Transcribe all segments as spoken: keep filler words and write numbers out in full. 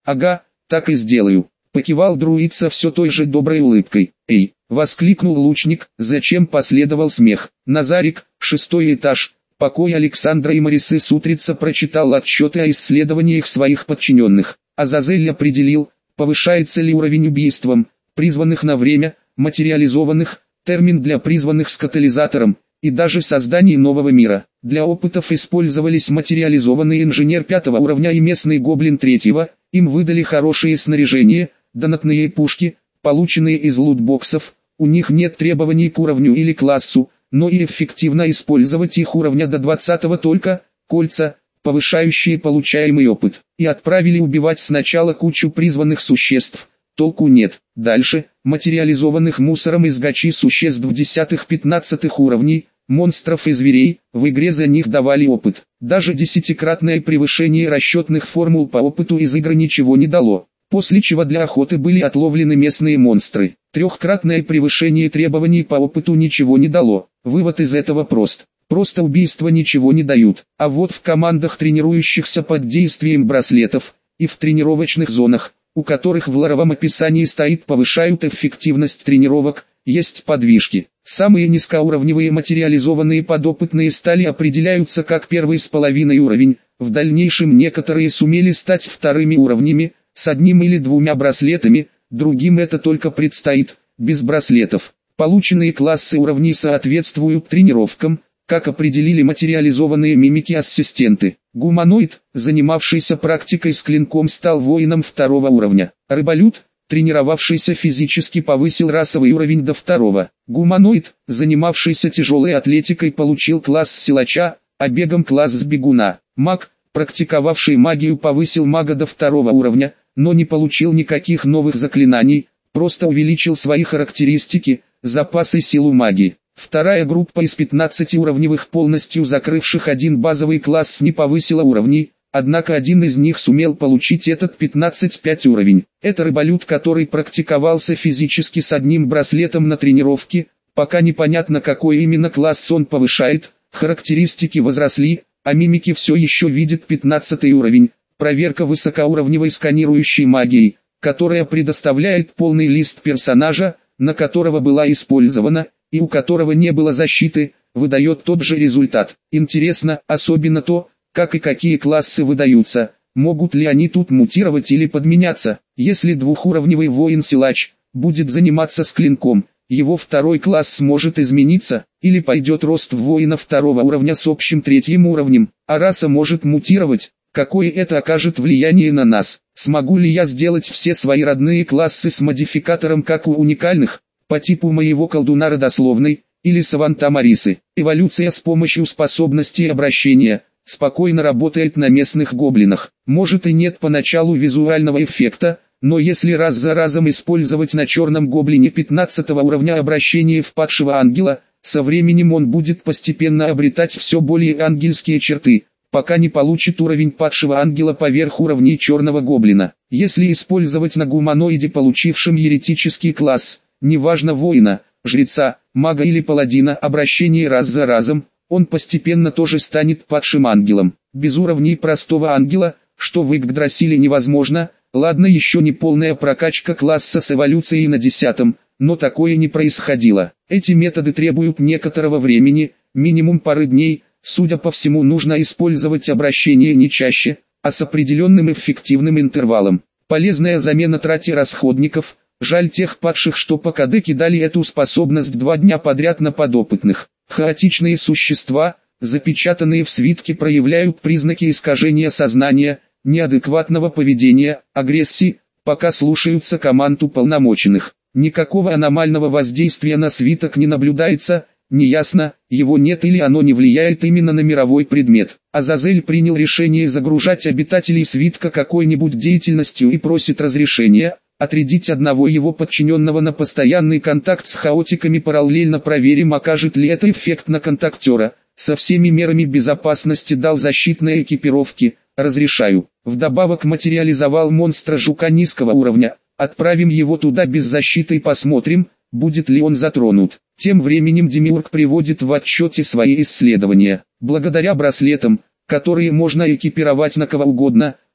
Ага, так и сделаю. Покивал друид со все той же доброй улыбкой. Эй, воскликнул лучник, зачем последовал смех. Назарик, шестой этаж, покой Александра и Марисы Сутрица прочитал отчеты о исследованиях своих подчиненных. Азазель определил, повышается ли уровень убийством, призванных на время, материализованных, термин для призванных с катализатором, и даже создание нового мира. Для опытов использовались материализованный инженер пятого уровня и местный гоблин третьего, им выдали хорошее снаряжение, донатные пушки, полученные из лутбоксов, у них нет требований к уровню или классу, но и эффективно использовать их уровня до двадцатого только, кольца, повышающие получаемый опыт, и отправили убивать сначала кучу призванных существ, толку нет. Дальше, материализованных мусором из гачи существ десятых-пятнадцатых уровней, монстров и зверей, в игре за них давали опыт. Даже десятикратное превышение расчетных формул по опыту из игры ничего не дало, после чего для охоты были отловлены местные монстры. Трехкратное превышение требований по опыту ничего не дало. Вывод из этого прост. Просто убийства ничего не дают. А вот в командах, тренирующихся под действием браслетов, и в тренировочных зонах, у которых в лоровом описании стоит повышают эффективность тренировок, есть подвижки. Самые низкоуровневые материализованные подопытные стали определяются как первый с половиной уровень, в дальнейшем некоторые сумели стать вторыми уровнями, с одним или двумя браслетами, другим это только предстоит, без браслетов. Полученные классы уровней соответствуют тренировкам, как определили материализованные мимики-ассистенты. Гуманоид, занимавшийся практикой с клинком, стал воином второго уровня. Рыболюд, тренировавшийся физически, повысил расовый уровень до второго. Гуманоид, занимавшийся тяжелой атлетикой, получил класс силача, а бегом класс с бегуна. Маг, практиковавший магию, повысил мага до второго уровня, но не получил никаких новых заклинаний, просто увеличил свои характеристики, запасы силу магии. Вторая группа из пятнадцатиуровневых, полностью закрывших один базовый класс, не повысила уровней, однако один из них сумел получить этот пятнадцать пять уровень. Это рыболюд, который практиковался физически с одним браслетом на тренировке, пока непонятно, какой именно класс он повышает, характеристики возросли, а мимики все еще видят пятнадцатый уровень. Проверка высокоуровневой сканирующей магией, которая предоставляет полный лист персонажа, на которого была использована, и у которого не было защиты, выдает тот же результат. Интересно, особенно то, как и какие классы выдаются, могут ли они тут мутировать или подменяться. Если двухуровневый воин-силач будет заниматься с клинком, его второй класс сможет измениться, или пойдет рост в воина второго уровня с общим третьим уровнем, а раса может мутировать. Какое это окажет влияние на нас? Смогу ли я сделать все свои родные классы с модификатором, как у уникальных, по типу моего колдуна родословной, или Саванта Марисы? Эволюция с помощью способностей обращения спокойно работает на местных гоблинах. Может и нет поначалу визуального эффекта, но если раз за разом использовать на черном гоблине пятнадцатого уровня обращение в падшего ангела, со временем он будет постепенно обретать все более ангельские черты, пока не получит уровень падшего ангела поверх уровней черного гоблина. Если использовать на гуманоиде, получившем еретический класс, неважно воина, жреца, мага или паладина, обращение раз за разом, он постепенно тоже станет падшим ангелом. Без уровней простого ангела, что в Игдрасиле невозможно, ладно еще не полная прокачка класса с эволюцией на десятом, но такое не происходило. Эти методы требуют некоторого времени, минимум пары дней. Судя по всему, нужно использовать обращение не чаще, а с определенным эффективным интервалом. Полезная замена трате расходников. Жаль тех падших, что по КД кидали эту способность два дня подряд на подопытных. Хаотичные существа, запечатанные в свитке, проявляют признаки искажения сознания, неадекватного поведения, агрессии, пока слушаются команд уполномоченных. Никакого аномального воздействия на свиток не наблюдается. Неясно, его нет или оно не влияет именно на мировой предмет. Азазель принял решение загружать обитателей свитка какой-нибудь деятельностью и просит разрешения отрядить одного его подчиненного на постоянный контакт с хаотиками. Параллельно проверим, окажет ли это эффект на контактера. Со всеми мерами безопасности дал защитной экипировки. Разрешаю. Вдобавок материализовал монстра жука низкого уровня. Отправим его туда без защиты и посмотрим, будет ли он затронут. Тем временем Демиург приводит в отчете свои исследования. Благодаря браслетам, которые можно экипировать на кого угодно,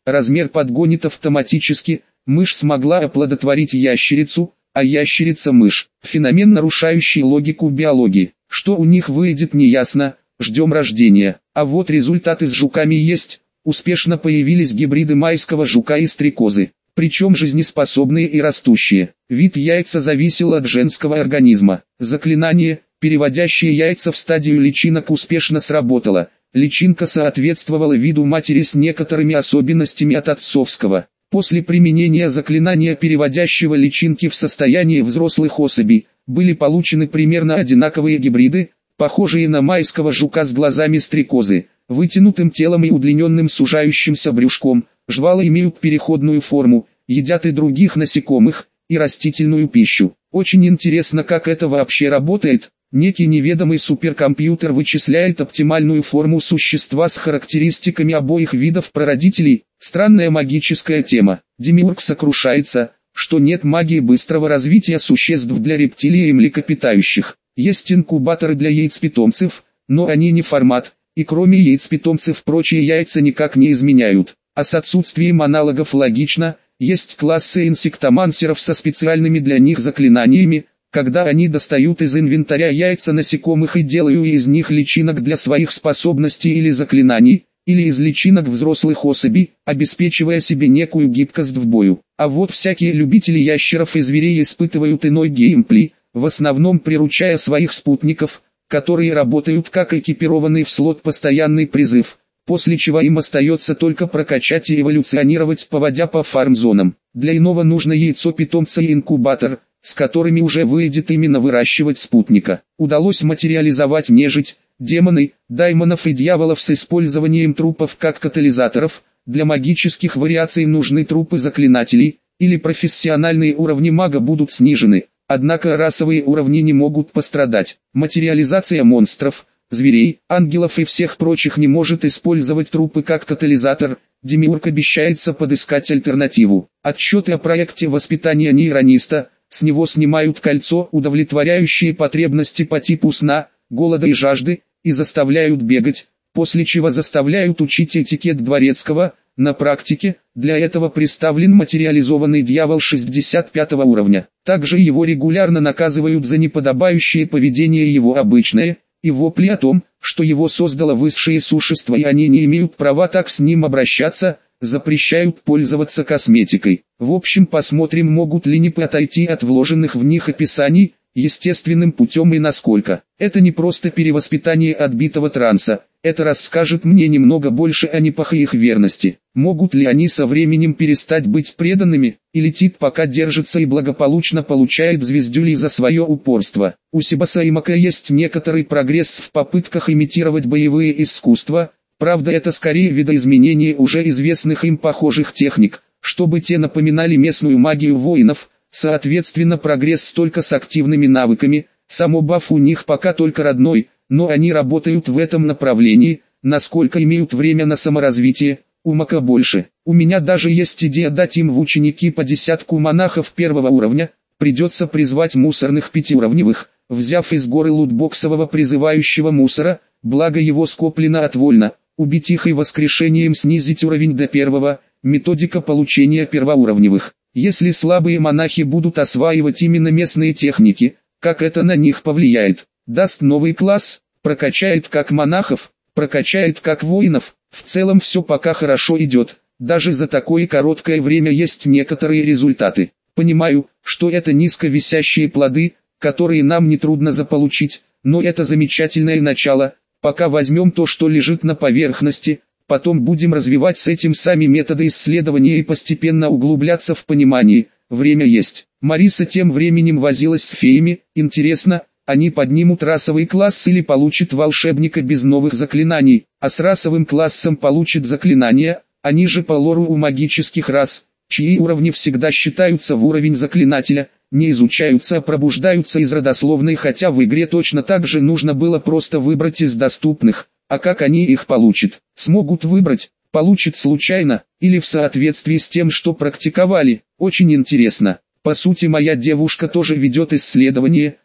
размер подгонит автоматически, мышь смогла оплодотворить ящерицу, а ящерица мышь. Феномен, нарушающий логику биологии. Что у них выйдет, неясно, ждем рождения. А вот результаты с жуками есть. Успешно появились гибриды майского жука и стрекозы, причем жизнеспособные и растущие. Вид яйца зависел от женского организма. Заклинание, переводящее яйца в стадию личинок, успешно сработало. Личинка соответствовала виду матери с некоторыми особенностями от отцовского. После применения заклинания, переводящего личинки в состояние взрослых особей, были получены примерно одинаковые гибриды, похожие на майского жука с глазами стрекозы, вытянутым телом и удлиненным сужающимся брюшком. Жвала имеют переходную форму, едят и других насекомых, и растительную пищу. Очень интересно, как это вообще работает. Некий неведомый суперкомпьютер вычисляет оптимальную форму существа с характеристиками обоих видов прародителей. Странная магическая тема. Демиург сокрушается, что нет магии быстрого развития существ для рептилий и млекопитающих. Есть инкубаторы для яиц-питомцев, но они не формат, и кроме яиц-питомцев прочие яйца никак не изменяют. А с отсутствием аналогов логично, есть классы инсектомансеров со специальными для них заклинаниями, когда они достают из инвентаря яйца насекомых и делают из них личинок для своих способностей или заклинаний, или из личинок взрослых особей, обеспечивая себе некую гибкость в бою. А вот всякие любители ящеров и зверей испытывают иной геймплей, в основном приручая своих спутников, которые работают как экипированный в слот постоянный призыв, после чего им остается только прокачать и эволюционировать, поводя по фарм-зонам. Для иного нужно яйцо питомца и инкубатор, с которыми уже выйдет именно выращивать спутника. Удалось материализовать нежить, демоны, даймонов и дьяволов с использованием трупов как катализаторов. Для магических вариаций нужны трупы заклинателей, или профессиональные уровни мага будут снижены, однако расовые уровни не могут пострадать. Материализация монстров, зверей, ангелов и всех прочих не может использовать трупы как катализатор. Демиург обещается подыскать альтернативу. Отчеты о проекте воспитания нейрониста. С него снимают кольцо, удовлетворяющее потребности по типу сна, голода и жажды, и заставляют бегать, после чего заставляют учить этикет дворецкого. На практике, для этого представлен материализованный дьявол шестьдесят пятого уровня. Также его регулярно наказывают за неподобающее поведение его обычное, и вопли о том, что его создало высшее существо и они не имеют права так с ним обращаться, запрещают пользоваться косметикой. В общем, посмотрим, могут ли нипы отойти от вложенных в них описаний, естественным путем и насколько. Это не просто перевоспитание отбитого транса, это расскажет мне немного больше о нипах и их верности. Могут ли они со временем перестать быть преданными, или тип пока держится и благополучно получает звездюлей за свое упорство. У Сибаса и Мака есть некоторый прогресс в попытках имитировать боевые искусства. Правда, это скорее видоизменение уже известных им похожих техник, чтобы те напоминали местную магию воинов, соответственно прогресс только с активными навыками. Само баф у них пока только родной, но они работают в этом направлении, насколько имеют время на саморазвитие. У Мака больше. У меня даже есть идея дать им в ученики по десятку монахов первого уровня, придется призвать мусорных пятиуровневых, взяв из горы лутбоксового призывающего мусора, благо его скоплено отвольно. Убить их и воскрешением снизить уровень до первого, методика получения первоуровневых. Если слабые монахи будут осваивать именно местные техники, как это на них повлияет? Даст новый класс, прокачает как монахов, прокачает как воинов. В целом все пока хорошо идет, даже за такое короткое время есть некоторые результаты. Понимаю, что это низко висящие плоды, которые нам нетрудно заполучить, но это замечательное начало. Пока возьмем то, что лежит на поверхности, потом будем развивать с этим сами методы исследования и постепенно углубляться в понимание. Время есть. Мариса тем временем возилась с феями. Интересно, они поднимут расовый класс или получат волшебника без новых заклинаний, а с расовым классом получат заклинания. Они же по лору у магических рас, чьи уровни всегда считаются в уровень заклинателя, не изучаются, а пробуждаются из родословной, хотя в игре точно так же нужно было просто выбрать из доступных. А как они их получат? Смогут выбрать, получат случайно, или в соответствии с тем, что практиковали? Очень интересно. По сути, моя девушка тоже ведет исследование,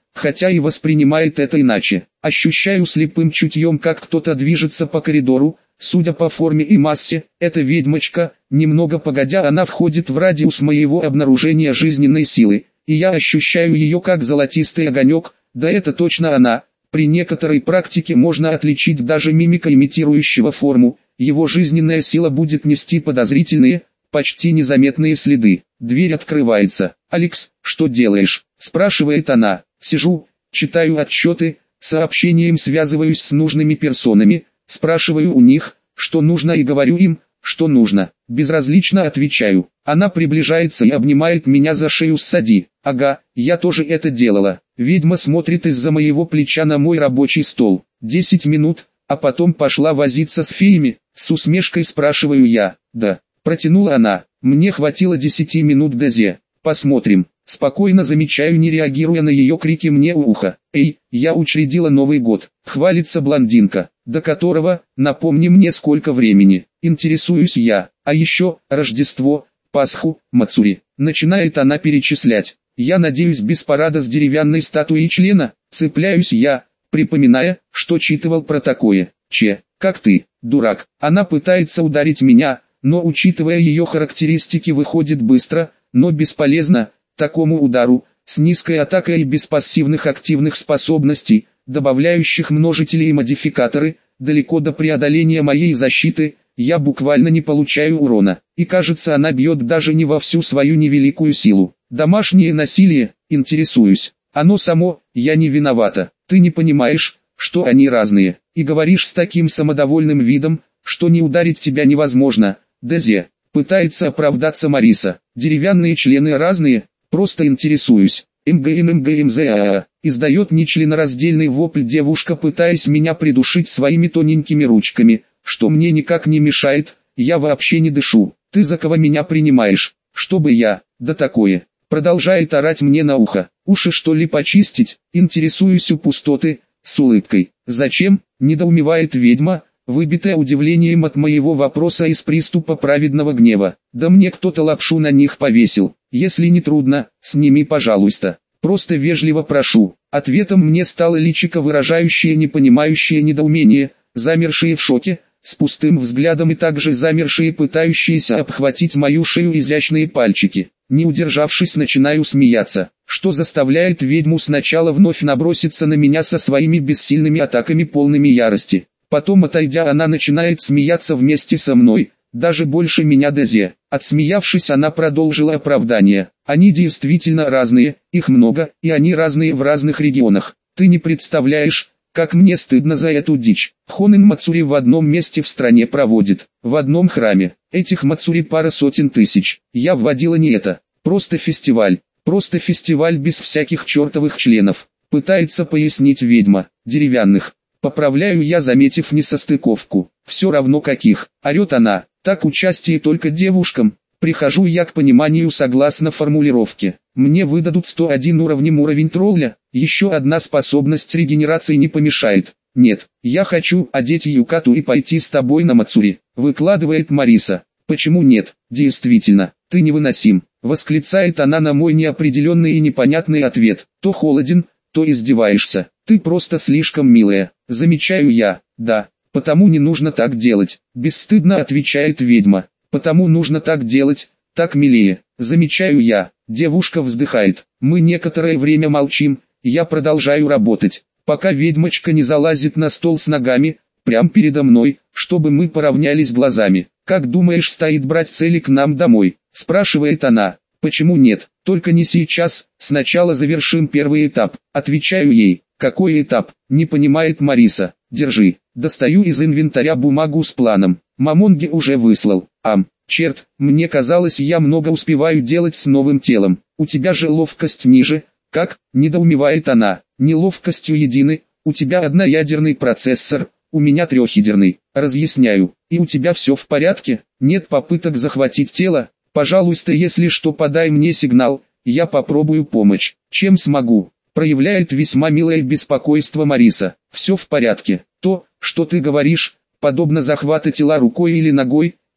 хотя и воспринимает это иначе. Ощущаю слепым чутьем, как кто-то движется по коридору. Судя по форме и массе, это ведьмочка. Немного погодя, она входит в радиус моего обнаружения жизненной силы, и я ощущаю ее как золотистый огонек. Да, это точно она. При некоторой практике можно отличить даже мимика имитирующего форму. Его жизненная сила будет нести подозрительные, почти незаметные следы. Дверь открывается. «Алекс, что делаешь?» – спрашивает она. Сижу, читаю отчеты, сообщением связываюсь с нужными персонами, спрашиваю у них, что нужно, и говорю им, что нужно. Безразлично отвечаю. Она приближается и обнимает меня за шею. «Ссади». Ага, я тоже это делала. Ведьма смотрит из-за моего плеча на мой рабочий стол. Десять минут, а потом пошла возиться с феями. С усмешкой спрашиваю я. Да, протянула она. Мне хватило десяти минут. Дезе. Посмотрим. Спокойно замечаю, не реагируя на ее крики мне у уха. Эй, я учредила Новый год. Хвалится блондинка, до которого, напомни мне, сколько времени. Интересуюсь я. А еще, Рождество, Пасху, Мацури. Начинает она перечислять. Я надеюсь, без парада с деревянной статуей члена. Цепляюсь я, припоминая, что читывал про такое. Че, как ты, дурак. Она пытается ударить меня, но учитывая ее характеристики, выходит быстро, но бесполезно. Такому удару, с низкой атакой и без пассивных активных способностей, добавляющих множители и модификаторы, далеко до преодоления моей защиты, я буквально не получаю урона. И кажется, она бьет даже не во всю свою невеликую силу. Домашнее насилие, интересуюсь. Оно само, я не виновата. Ты не понимаешь, что они разные. И говоришь с таким самодовольным видом, что не ударить тебя невозможно. Дезе. Пытается оправдаться Мариса. Деревянные члены разные. Просто интересуюсь. МГМ-МГМЗАА. Издает нечленораздельный вопль девушка, пытаясь меня придушить своими тоненькими ручками, что мне никак не мешает, я вообще не дышу. Ты за кого меня принимаешь? Чтобы я, да такое. Продолжает орать мне на ухо. Уши что ли почистить? Интересуюсь у пустоты, с улыбкой. Зачем? Недоумевает ведьма, выбитая удивлением от моего вопроса из приступа праведного гнева. Да мне кто-то лапшу на них повесил. Если не трудно, сними, пожалуйста. Просто вежливо прошу. Ответом мне стало личико, выражающее непонимающее недоумение, замершие в шоке, с пустым взглядом и также замершие, пытающиеся обхватить мою шею изящные пальчики. Не удержавшись, начинаю смеяться, что заставляет ведьму сначала вновь наброситься на меня со своими бессильными атаками, полными ярости. Потом, отойдя, она начинает смеяться вместе со мной, даже больше меня. Дезе. Отсмеявшись, она продолжила оправдание. Они действительно разные, их много, и они разные в разных регионах. Ты не представляешь, как мне стыдно за эту дичь. Хонэн Мацури в одном месте в стране проводит, в одном храме. Этих Мацури пара сотен тысяч. Я вводила не это, просто фестиваль. Просто фестиваль без всяких чертовых членов. Пытается пояснить ведьма. Деревянных. Поправляю я, заметив несостыковку. Все равно каких. Орет она. Так участие только девушкам. Прихожу я к пониманию согласно формулировке. Мне выдадут сто один уровнем уровень тролля. Еще одна способность регенерации не помешает. Нет, я хочу одеть Юкату и пойти с тобой на Мацури. Выкладывает Мариса. Почему нет? Действительно, ты невыносим. Восклицает она на мой неопределенный и непонятный ответ. То холоден, то издеваешься. Ты просто слишком милая. Замечаю я. Да, потому не нужно так делать. Бесстыдно отвечает ведьма. Потому нужно так делать, так милее. Замечаю я. Девушка вздыхает. Мы некоторое время молчим. Я продолжаю работать, пока ведьмочка не залазит на стол с ногами, прямо передо мной, чтобы мы поравнялись глазами. Как думаешь, стоит брать цели к нам домой? Спрашивает она. Почему нет? Только не сейчас, сначала завершим первый этап. Отвечаю ей. Какой этап? Не понимает Мариса. Держи. Достаю из инвентаря бумагу с планом. Мамонги уже выслал. Ам, черт, мне казалось, я много успеваю делать с новым телом. У тебя же ловкость ниже. Как? Недоумевает она. Не ловкостью едины. У тебя одноядерный процессор, у меня трехъядерный. Разъясняю. И у тебя все в порядке? Нет попыток захватить тело? Пожалуйста, если что, подай мне сигнал, я попробую помочь. Чем смогу? Проявляет весьма милое беспокойство Мариса. Все в порядке. То, что ты говоришь, подобно захвату тела рукой или ногой,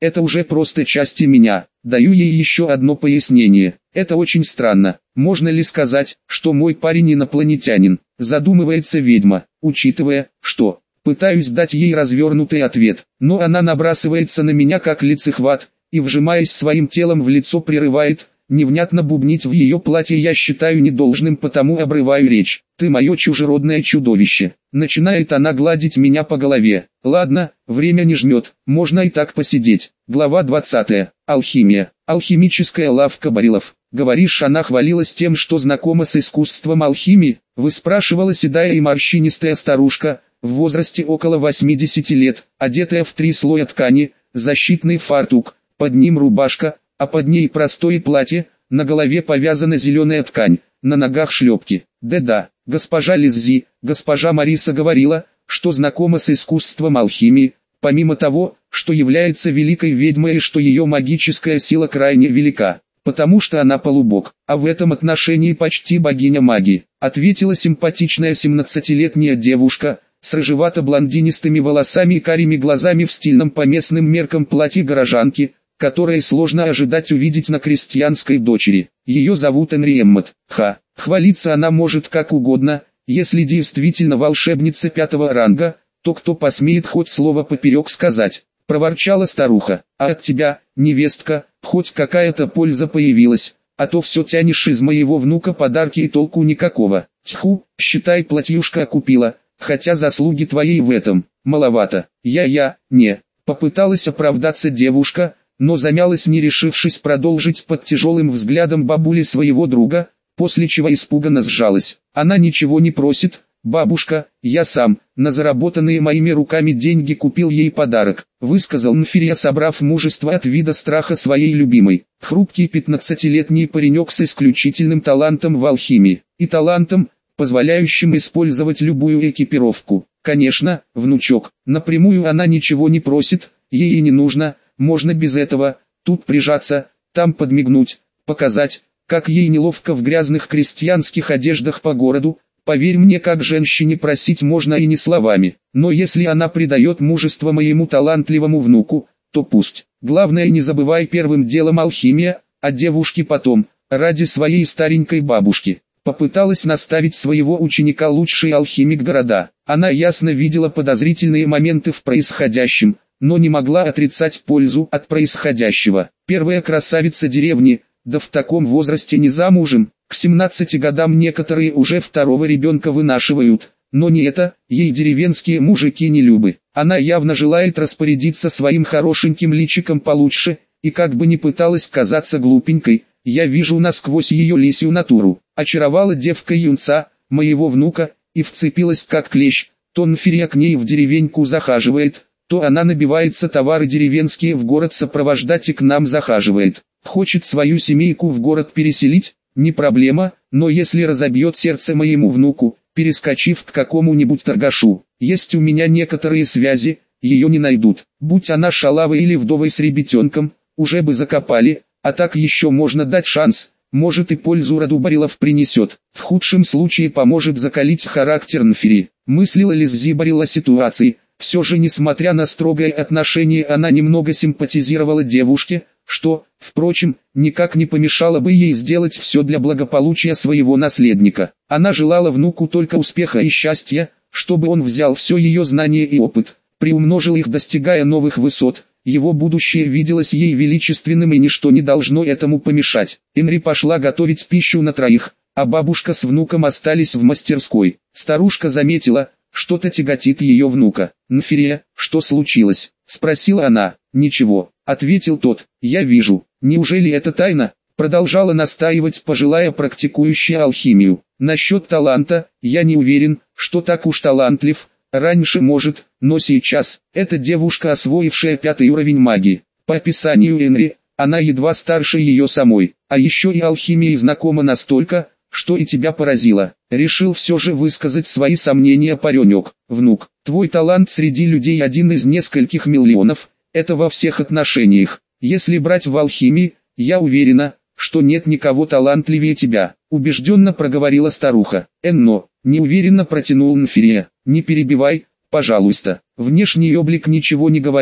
это уже просто части меня. Даю ей еще одно пояснение. Это очень странно. Можно ли сказать, что мой парень инопланетянин? Задумывается ведьма, учитывая, что... Пытаюсь дать ей развернутый ответ, но она набрасывается на меня как лицехват, и вжимаясь своим телом в лицо прерывает, невнятно бубнить в ее платье я считаю недолжным, потому обрываю речь. Ты мое чужеродное чудовище. Начинает она гладить меня по голове. Ладно, время не жмет, можно и так посидеть. Глава двадцатая. Алхимия. Алхимическая лавка Барилов. Говоришь, она хвалилась тем, что знакома с искусством алхимии? Выспрашивала седая и морщинистая старушка, в возрасте около восьмидесяти лет, одетая в три слоя ткани, защитный фартук, под ним рубашка, а под ней простое платье, на голове повязана зеленая ткань, на ногах шлепки. Да-да, госпожа Лиззи, госпожа Мариса говорила, что знакома с искусством алхимии, помимо того, что является великой ведьмой и что ее магическая сила крайне велика, потому что она полубог, а в этом отношении почти богиня магии, ответила симпатичная семнадцатилетняя девушка, с рыжевато-блондинистыми волосами и карими глазами в стильном по местным меркам платье горожанки, которое сложно ожидать увидеть на крестьянской дочери. Ее зовут Энриэммот. Ха, хвалиться она может как угодно, если действительно волшебница пятого ранга, то кто посмеет хоть слово поперек сказать, проворчала старуха. А от тебя, невестка, хоть какая-то польза появилась, а то все тянешь из моего внука подарки и толку никакого. Тьфу, считай, платьюшка окупила. Хотя заслуги твоей в этом маловато. Я-я, не. Попыталась оправдаться девушка, но замялась, не решившись продолжить под тяжелым взглядом бабули своего друга, после чего испуганно сжалась. Она ничего не просит, бабушка, я сам, на заработанные моими руками деньги купил ей подарок, высказал Нфирия, собрав мужество от вида страха своей любимой. Хрупкий пятнадцатилетний паренек с исключительным талантом в алхимии, и талантом, позволяющим использовать любую экипировку. Конечно, внучок, напрямую она ничего не просит, ей и не нужно, можно без этого, тут прижаться, там подмигнуть, показать, как ей неловко в грязных крестьянских одеждах по городу. Поверь мне, как женщине просить можно и не словами, но если она придает мужество моему талантливому внуку, то пусть. Главное, не забывай первым делом алхимия, а девушки потом, ради своей старенькой бабушки. Попыталась наставить своего ученика лучший алхимик города. Она ясно видела подозрительные моменты в происходящем, но не могла отрицать пользу от происходящего. Первая красавица деревни, да в таком возрасте не замужем, к семнадцати годам некоторые уже второго ребенка вынашивают, но не это, ей деревенские мужики не любы. Она явно желает распорядиться своим хорошеньким личиком получше, и как бы ни пыталась казаться глупенькой, я вижу насквозь ее лисью натуру. Очаровала девка юнца, моего внука, и вцепилась как клещ. То Нфирия к ней в деревеньку захаживает, то она набивается товары деревенские в город сопровождать и к нам захаживает. Хочет свою семейку в город переселить, не проблема, но если разобьет сердце моему внуку, перескочив к какому-нибудь торгашу, есть у меня некоторые связи, ее не найдут. Будь она шалавой или вдовой с ребятенком, уже бы закопали, а так еще можно дать шанс. Может и пользу роду Барилов принесет, в худшем случае поможет закалить характер Нфири. Мыслила Лиззи Барил о ситуации, все же несмотря на строгое отношение она немного симпатизировала девушке, что, впрочем, никак не помешало бы ей сделать все для благополучия своего наследника. Она желала внуку только успеха и счастья, чтобы он взял все ее знания и опыт, приумножил их, достигая новых высот. Его будущее виделось ей величественным, и ничто не должно этому помешать. Энри пошла готовить пищу на троих, а бабушка с внуком остались в мастерской. Старушка заметила, что-то тяготит ее внука. «Нфирия, что случилось?» — спросила она. «Ничего», — ответил тот. «Я вижу. Неужели это тайна?» — продолжала настаивать пожилая практикующая алхимию. «Насчет таланта, я не уверен, что так уж талантлив. Раньше может, но сейчас, эта девушка, освоившая пятый уровень магии. По описанию Энри, она едва старше ее самой, а еще и алхимией знакома настолько, что и тебя поразило. Решил все же высказать свои сомнения паренек. Внук, твой талант среди людей один из нескольких миллионов, это во всех отношениях. Если брать в алхимии, я уверена, что нет никого талантливее тебя, убежденно проговорила старуха. Энно, неуверенно протянул Нфирия. Не перебивай, пожалуйста. Внешний облик ничего не говорит,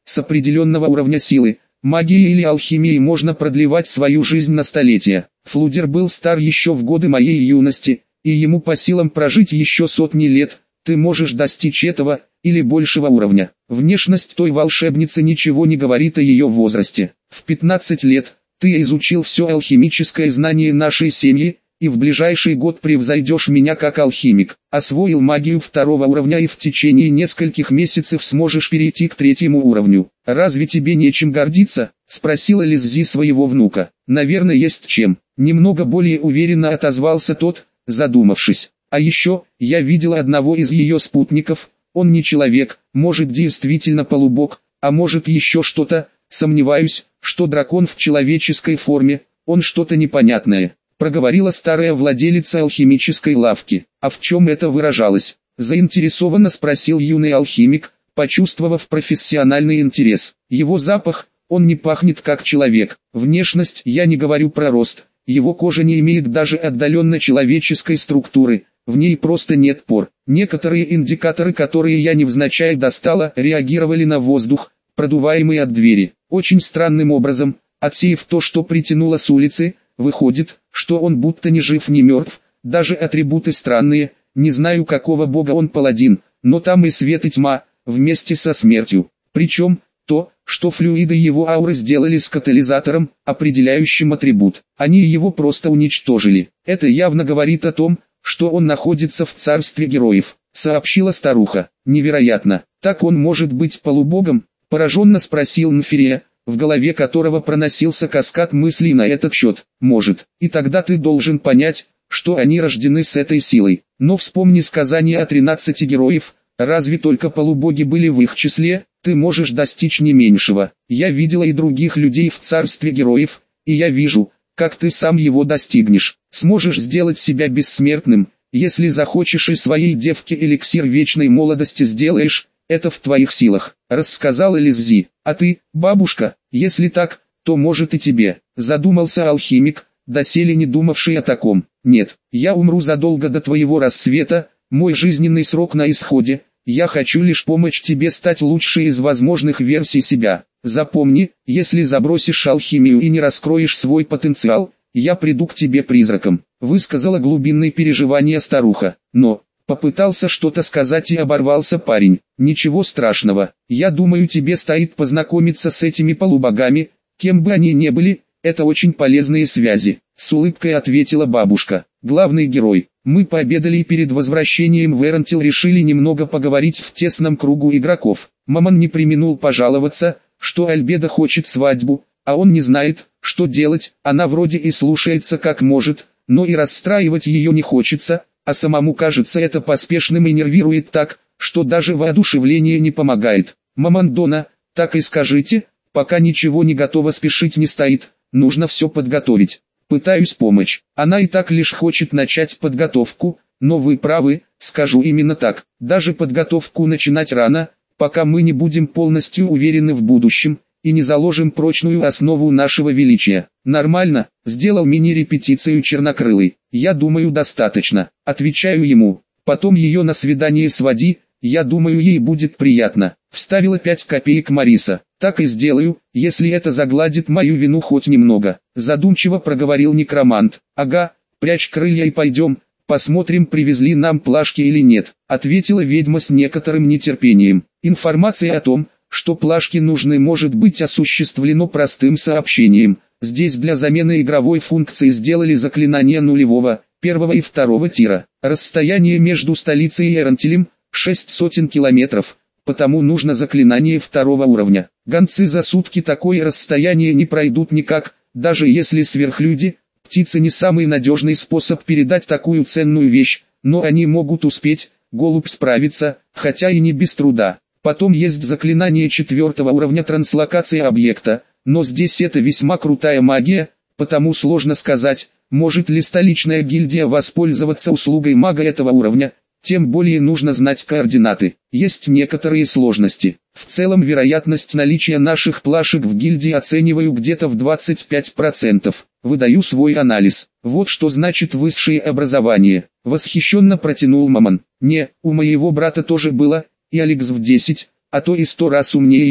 с определенного уровня силы, магией или алхимией можно продлевать свою жизнь на столетия. Флудер был стар еще в годы моей юности, и ему по силам прожить еще сотни лет. Ты можешь достичь этого, или большего уровня. Внешность той волшебницы ничего не говорит о ее возрасте. В пятнадцать лет, ты изучил все алхимическое знание нашей семьи, и в ближайший год превзойдешь меня как алхимик. Освоил магию второго уровня и в течение нескольких месяцев сможешь перейти к третьему уровню. Разве тебе нечем гордиться? Спросила Лиззи своего внука. Наверное, есть чем. Немного более уверенно отозвался тот, задумавшись. А еще, я видел одного из ее спутников, он не человек, может действительно полубог, а может еще что-то, сомневаюсь, что дракон в человеческой форме, он что-то непонятное. Проговорила старая владелица алхимической лавки. А в чем это выражалось? Заинтересованно спросил юный алхимик, почувствовав профессиональный интерес. Его запах, он не пахнет как человек. Внешность, я не говорю про рост. Его кожа не имеет даже отдаленно человеческой структуры. В ней просто нет пор. Некоторые индикаторы, которые я невзначай достала, реагировали на воздух, продуваемый от двери. Очень странным образом, отсеяв то, что притянуло с улицы, выходит, что он будто ни жив, ни мертв, даже атрибуты странные, не знаю, какого бога он паладин, но там и свет и тьма, вместе со смертью. Причем, то, что флюиды его ауры сделали с катализатором, определяющим атрибут. Они его просто уничтожили. Это явно говорит о том, что он находится в царстве героев, сообщила старуха. Невероятно, так он может быть полубогом? Пораженно спросил Нфирия, в голове которого проносился каскад мыслей на этот счет. Может, и тогда ты должен понять, что они рождены с этой силой. Но вспомни сказание о тринадцати героев, разве только полубоги были в их числе? Ты можешь достичь не меньшего. Я видела и других людей в царстве героев, и я вижу, как ты сам его достигнешь. Сможешь сделать себя бессмертным, если захочешь, и своей девке эликсир вечной молодости сделаешь, это в твоих силах, рассказала Лиззи. А ты, бабушка, если так, то может и тебе. Задумался алхимик, доселе не думавший о таком. Нет, я умру задолго до твоего рассвета, мой жизненный срок на исходе. Я хочу лишь помочь тебе стать лучшей из возможных версий себя. Запомни, если забросишь алхимию и не раскроешь свой потенциал, я приду к тебе призраком, высказала глубинные переживания старуха. Но, попытался что-то сказать и оборвался парень. Ничего страшного, я думаю, тебе стоит познакомиться с этими полубогами, кем бы они ни были, это очень полезные связи. С улыбкой ответила бабушка. Главный герой. Мы пообедали и перед возвращением в Эрентил решили немного поговорить в тесном кругу игроков. Маман не преминул пожаловаться, что Альбеда хочет свадьбу, а он не знает, что делать. Она вроде и слушается как может, но и расстраивать ее не хочется, а самому кажется это поспешным и нервирует так, что даже воодушевление не помогает. Маман Дона, так и скажите, пока ничего не готово, спешить не стоит, нужно все подготовить. Пытаюсь помочь. Она и так лишь хочет начать подготовку, но вы правы, скажу именно так. Даже подготовку начинать рано, пока мы не будем полностью уверены в будущем, и не заложим прочную основу нашего величия. Нормально, сделал мини-репетицию чернокрылый. Я думаю, достаточно. Отвечаю ему. Потом ее на свидание своди, я думаю, ей будет приятно. Вставила пять копеек Мариса. Так и сделаю, если это загладит мою вину хоть немного. Задумчиво проговорил некромант. Ага, прячь крылья и пойдем, посмотрим, привезли нам плашки или нет, ответила ведьма с некоторым нетерпением. Информация о том, что плашки нужны, может быть осуществлено простым сообщением. Здесь для замены игровой функции сделали заклинания нулевого, первого и второго тира. Расстояние между столицей и Эрентилем – шесть сотен километров. Потому нужно заклинание второго уровня. Гонцы за сутки такое расстояние не пройдут никак, даже если сверхлюди. Птицы не самый надежный способ передать такую ценную вещь, но они могут успеть, голубь справится, хотя и не без труда. Потом есть заклинание четвертого уровня транслокация объекта, но здесь это весьма крутая магия, потому сложно сказать, может ли столичная гильдия воспользоваться услугой мага этого уровня. Тем более нужно знать координаты. Есть некоторые сложности. В целом вероятность наличия наших плашек в гильдии оцениваю где-то в двадцать пять процентов. Выдаю свой анализ. Вот что значит высшее образование. Восхищенно протянул Маман. Не, у моего брата тоже было, и Алекс в десять, а то и сто раз умнее его.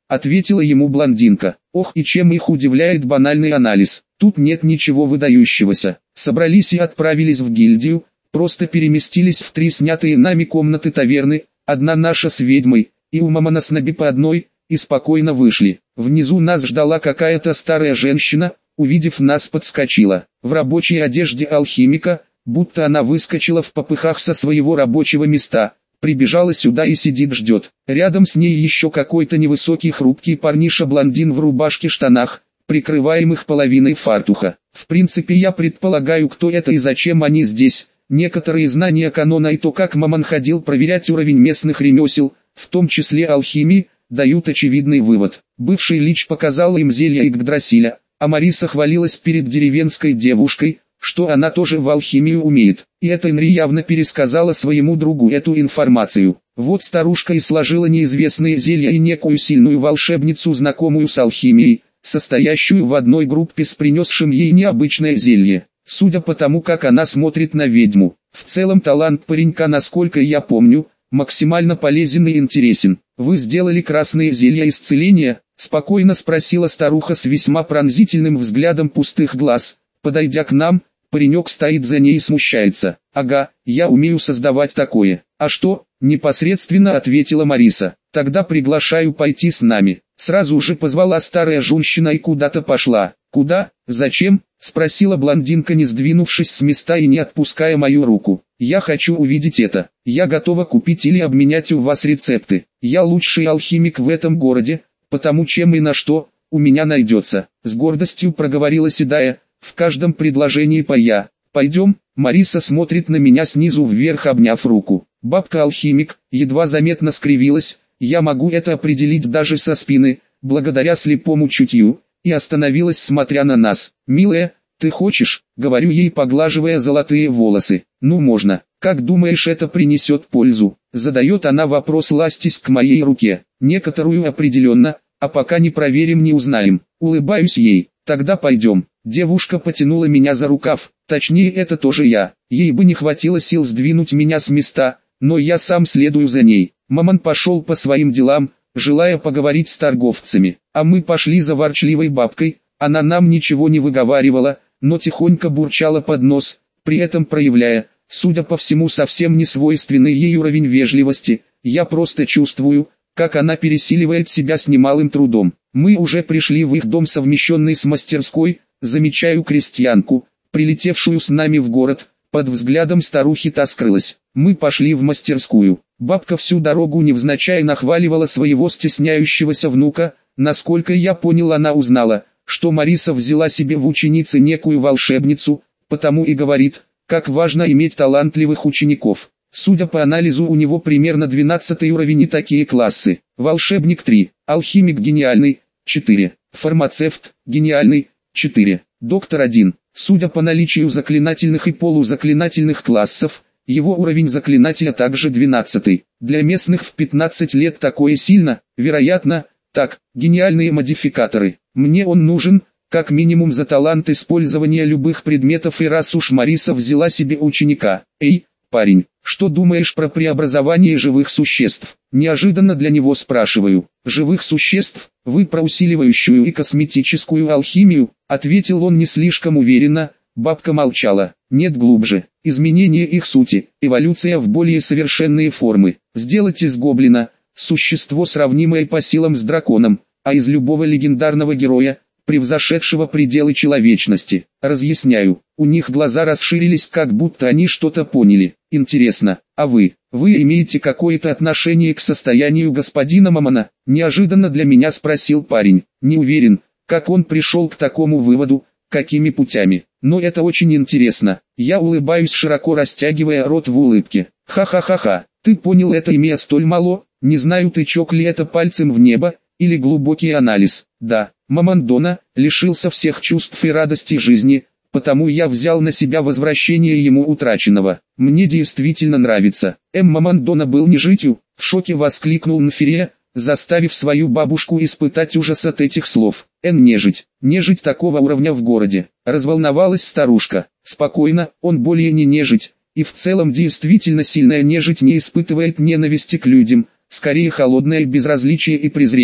ответила ему блондинка. Ох, и чем их удивляет банальный анализ. Тут нет ничего выдающегося. Собрались и отправились в гильдию, просто переместились в три снятые нами комнаты таверны, одна наша с ведьмой, и у Мамона с Наби по одной, и спокойно вышли. Внизу нас ждала какая-то старая женщина, увидев нас подскочила. В рабочей одежде алхимика, будто она выскочила в попыхах со своего рабочего места, прибежала сюда и сидит ждет. Рядом с ней еще какой-то невысокий хрупкий парниша-блондин в рубашке-штанах, прикрываемых половиной фартуха. В принципе, я предполагаю, кто это и зачем они здесь. Некоторые знания канона и то, как Мамон ходил проверять уровень местных ремесел, в том числе алхимии, дают очевидный вывод. Бывший лич показал им зелье Игдрасиля, а Мариса хвалилась перед деревенской девушкой, что она тоже в алхимию умеет. И эта Энри явно пересказала своему другу эту информацию. Вот старушка и сложила неизвестные зелья и некую сильную волшебницу, знакомую с алхимией, состоящую в одной группе с принесшим ей необычное зелье. Судя по тому, как она смотрит на ведьму, в целом талант паренька, насколько я помню, максимально полезен и интересен. «Вы сделали красные зелья исцеления?» — спокойно спросила старуха с весьма пронзительным взглядом пустых глаз. Подойдя к нам, паренек стоит за ней и смущается. «Ага, я умею создавать такое». «А что?» — непосредственно ответила Мариса. «Тогда приглашаю пойти с нами». Сразу же позвала старая женщина и куда-то пошла. «Куда? Зачем?» — спросила блондинка, не сдвинувшись с места и не отпуская мою руку. «Я хочу увидеть это. Я готова купить или обменять у вас рецепты. Я лучший алхимик в этом городе, потому чем и на что у меня найдется», — с гордостью проговорила седая. «В каждом предложении по я. Пойдем». Мариса смотрит на меня снизу вверх, обняв руку. Бабка-алхимик едва заметно скривилась. Я могу это определить даже со спины, благодаря слепому чутью, и остановилась, смотря на нас. «Милая, ты хочешь?» — говорю ей, поглаживая золотые волосы. «Ну можно. Как думаешь, это принесет пользу?» — задает она вопрос, ластясь к моей руке. «Некоторую определенно, а пока не проверим, не узнаем». Улыбаюсь ей. «Тогда пойдем». Девушка потянула меня за рукав, точнее это тоже я. Ей бы не хватило сил сдвинуть меня с места, но я сам следую за ней. Мамон пошел по своим делам, желая поговорить с торговцами, а мы пошли за ворчливой бабкой. Она нам ничего не выговаривала, но тихонько бурчала под нос, при этом проявляя, судя по всему, совсем не свойственный ей уровень вежливости. Я просто чувствую, как она пересиливает себя с немалым трудом. Мы уже пришли в их дом, совмещенный с мастерской. Замечаю крестьянку, прилетевшую с нами в город. Под взглядом старухи та скрылась. Мы пошли в мастерскую. Бабка всю дорогу невзначай нахваливала своего стесняющегося внука. Насколько я понял, она узнала, что Мариса взяла себе в ученицы некую волшебницу, потому и говорит, как важно иметь талантливых учеников. Судя по анализу, у него примерно двенадцатый уровень и такие классы. Волшебник три, алхимик гениальный, четыре, фармацевт гениальный, четыре, доктор один. Судя по наличию заклинательных и полузаклинательных классов, его уровень заклинателя также двенадцатый. Для местных в пятнадцать лет такое сильно, вероятно. Так, гениальные модификаторы. Мне он нужен, как минимум за талант использования любых предметов, и раз уж Мариса взяла себе ученика. Эй, парень, что думаешь про преобразование живых существ? Неожиданно для него спрашиваю. Живых существ? Вы про усиливающую и косметическую алхимию? Ответил он не слишком уверенно. Бабка молчала. Нет, глубже. Изменение их сути, эволюция в более совершенные формы. Сделать из гоблина существо, сравнимое по силам с драконом, а из любого легендарного героя, превзошедшего пределы человечности. Разъясняю, у них глаза расширились, как будто они что-то поняли. Интересно, а вы, вы имеете какое-то отношение к состоянию господина Мамона? Неожиданно для меня спросил парень. Не уверен, как он пришел к такому выводу, какими путями. Но это очень интересно. Я улыбаюсь, широко растягивая рот в улыбке. Ха-ха-ха-ха, ты понял это, имея столь мало? Не знаю, тычок ли это пальцем в небо, или глубокий анализ. Да, Мамондона лишился всех чувств и радости жизни, потому я взял на себя возвращение ему утраченного. Мне действительно нравится. М. Мамондона был нежитью, в шоке воскликнул Нфирия, заставив свою бабушку испытать ужас от этих слов. Н. Нежить, нежить такого уровня в городе. Разволновалась старушка. Спокойно, он более не нежить, и в целом действительно сильная нежить не испытывает ненависти к людям. Скорее холодное безразличие и презрение.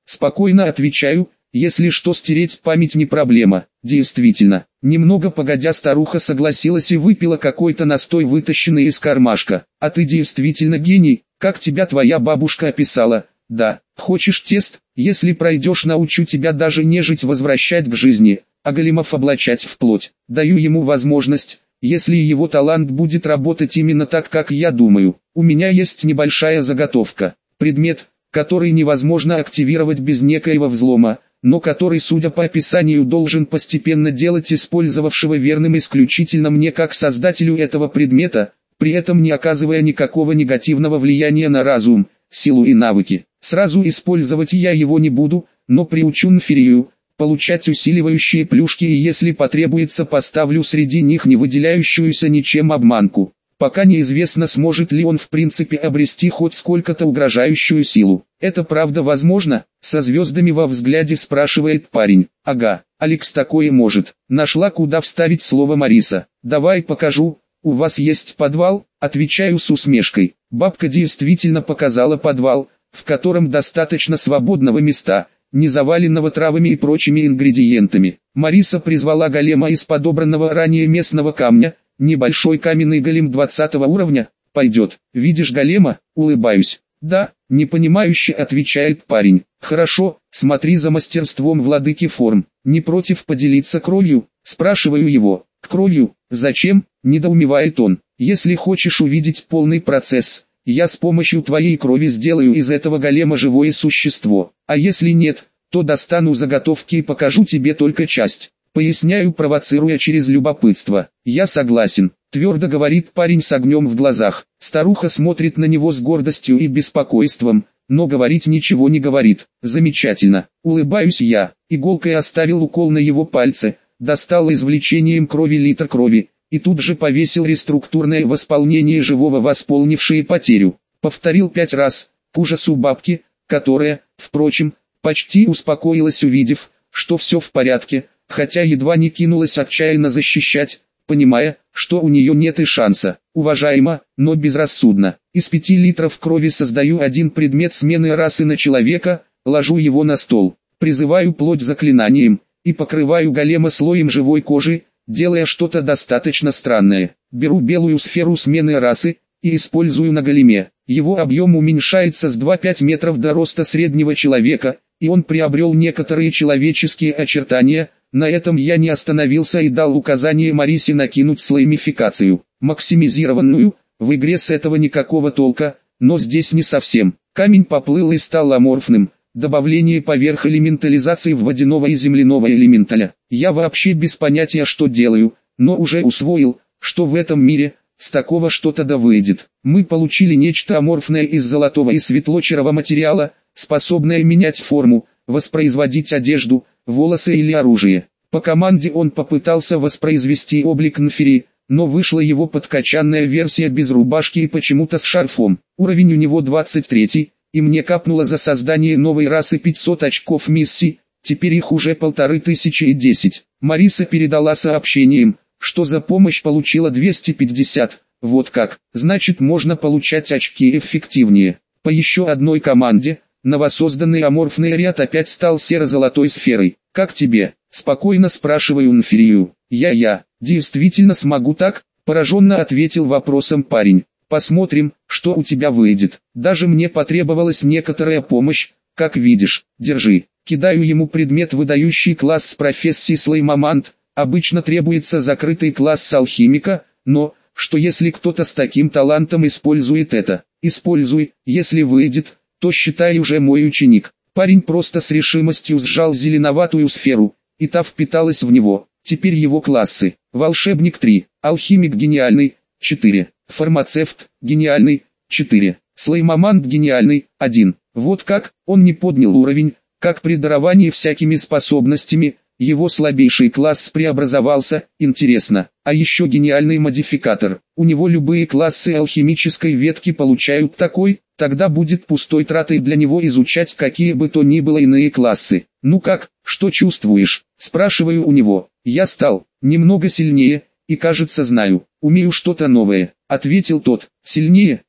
Спокойно отвечаю, если что, стереть память не проблема. Действительно, немного погодя старуха согласилась и выпила какой-то настой, вытащенный из кармашка. А ты действительно гений, как тебя твоя бабушка описала. Да, хочешь тест? Если пройдешь, научу тебя даже нежить возвращать к жизни, а големов облачать в плоть. Даю ему возможность, если его талант будет работать именно так, как я думаю. У меня есть небольшая заготовка. Предмет, который невозможно активировать без некоего взлома, но который, судя по описанию, должен постепенно делать использовавшего верным исключительно мне как создателю этого предмета, при этом не оказывая никакого негативного влияния на разум, силу и навыки. Сразу использовать я его не буду, но приучу Нфирию получать усиливающие плюшки, и если потребуется, поставлю среди них не выделяющуюся ничем обманку. Пока неизвестно, сможет ли он в принципе обрести хоть сколько-то угрожающую силу. Это правда возможно? Со звездами во взгляде спрашивает парень. Ага, Алекс такое может. Нашла, куда вставить слово Мариса. Давай покажу. У вас есть подвал? Отвечаю с усмешкой. Бабка действительно показала подвал, в котором достаточно свободного места, не заваленного травами и прочими ингредиентами. Мариса призвала голема из подобранного ранее местного камня. Небольшой каменный голем двадцатого уровня, пойдет. Видишь голема? Улыбаюсь. Да, непонимающе отвечает парень. Хорошо, смотри за мастерством владыки форм. Не против поделиться кровью? Спрашиваю его. Кровью? Зачем? Недоумевает он. Если хочешь увидеть полный процесс, я с помощью твоей крови сделаю из этого голема живое существо. А если нет, то достану заготовки и покажу тебе только часть. Поясняю, провоцируя через любопытство. Я согласен, твердо говорит парень с огнем в глазах. Старуха смотрит на него с гордостью и беспокойством, но говорить ничего не говорит. Замечательно, улыбаюсь я. Иголкой оставил укол на его пальце, достал извлечением крови литр крови, и тут же повесил реструктурное восполнение живого, восполнившее потерю. Повторил пять раз, к ужасу бабки, которая, впрочем, почти успокоилась, увидев, что все в порядке, хотя едва не кинулась отчаянно защищать, понимая, что у нее нет и шанса. Уважаемо, но безрассудно. Из пяти литров крови создаю один предмет смены расы на человека, ложу его на стол, призываю плоть заклинанием, и покрываю голема слоем живой кожи, делая что-то достаточно странное. Беру белую сферу смены расы, и использую на големе. Его объем уменьшается с двух целых пяти десятых метров до роста среднего человека, и он приобрел некоторые человеческие очертания. На этом я не остановился и дал указание Марисе накинуть слоемификацию, максимизированную. В игре с этого никакого толка, но здесь не совсем. Камень поплыл и стал аморфным. Добавление поверх элементализации в водяного и земляного элементаля. Я вообще без понятия, что делаю, но уже усвоил, что в этом мире с такого что-то да выйдет. Мы получили нечто аморфное из золотого и светло-серого материала, способное менять форму, воспроизводить одежду, волосы или оружие. По команде он попытался воспроизвести облик Нфири, но вышла его подкачанная версия без рубашки и почему-то с шарфом. Уровень у него двадцать третий, и мне капнуло за создание новой расы пятьсот очков миссий, теперь их уже полторы тысячи и десять. Мариса передала сообщением, что за помощь получила двести пятьдесят, вот как, значит можно получать очки эффективнее. По еще одной команде, новосозданный аморфный ряд опять стал серо-золотой сферой. Как тебе? Спокойно спрашиваю Нфирию. Я-я, действительно смогу так? Пораженно ответил вопросом парень. Посмотрим, что у тебя выйдет. Даже мне потребовалась некоторая помощь, как видишь. Держи. Кидаю ему предмет, выдающий класс с профессией слеймомант. Обычно требуется закрытый класс алхимика, но, что если кто-то с таким талантом использует это? Используй, если выйдет, то считай уже мой ученик. Парень просто с решимостью сжал зеленоватую сферу, и та впиталась в него. Теперь его классы. Волшебник три, алхимик гениальный, четыре, фармацевт гениальный, четыре, слеймомант гениальный, один. Вот как, он не поднял уровень, как при даровании всякими способностями, его слабейший класс преобразовался, интересно. А еще гениальный модификатор. У него любые классы алхимической ветки получают такой, тогда будет пустой тратой для него изучать какие бы то ни было иные классы. Ну как, что чувствуешь? Спрашиваю у него. Я стал немного сильнее, и кажется знаю, умею что-то новое, ответил тот. Сильнее?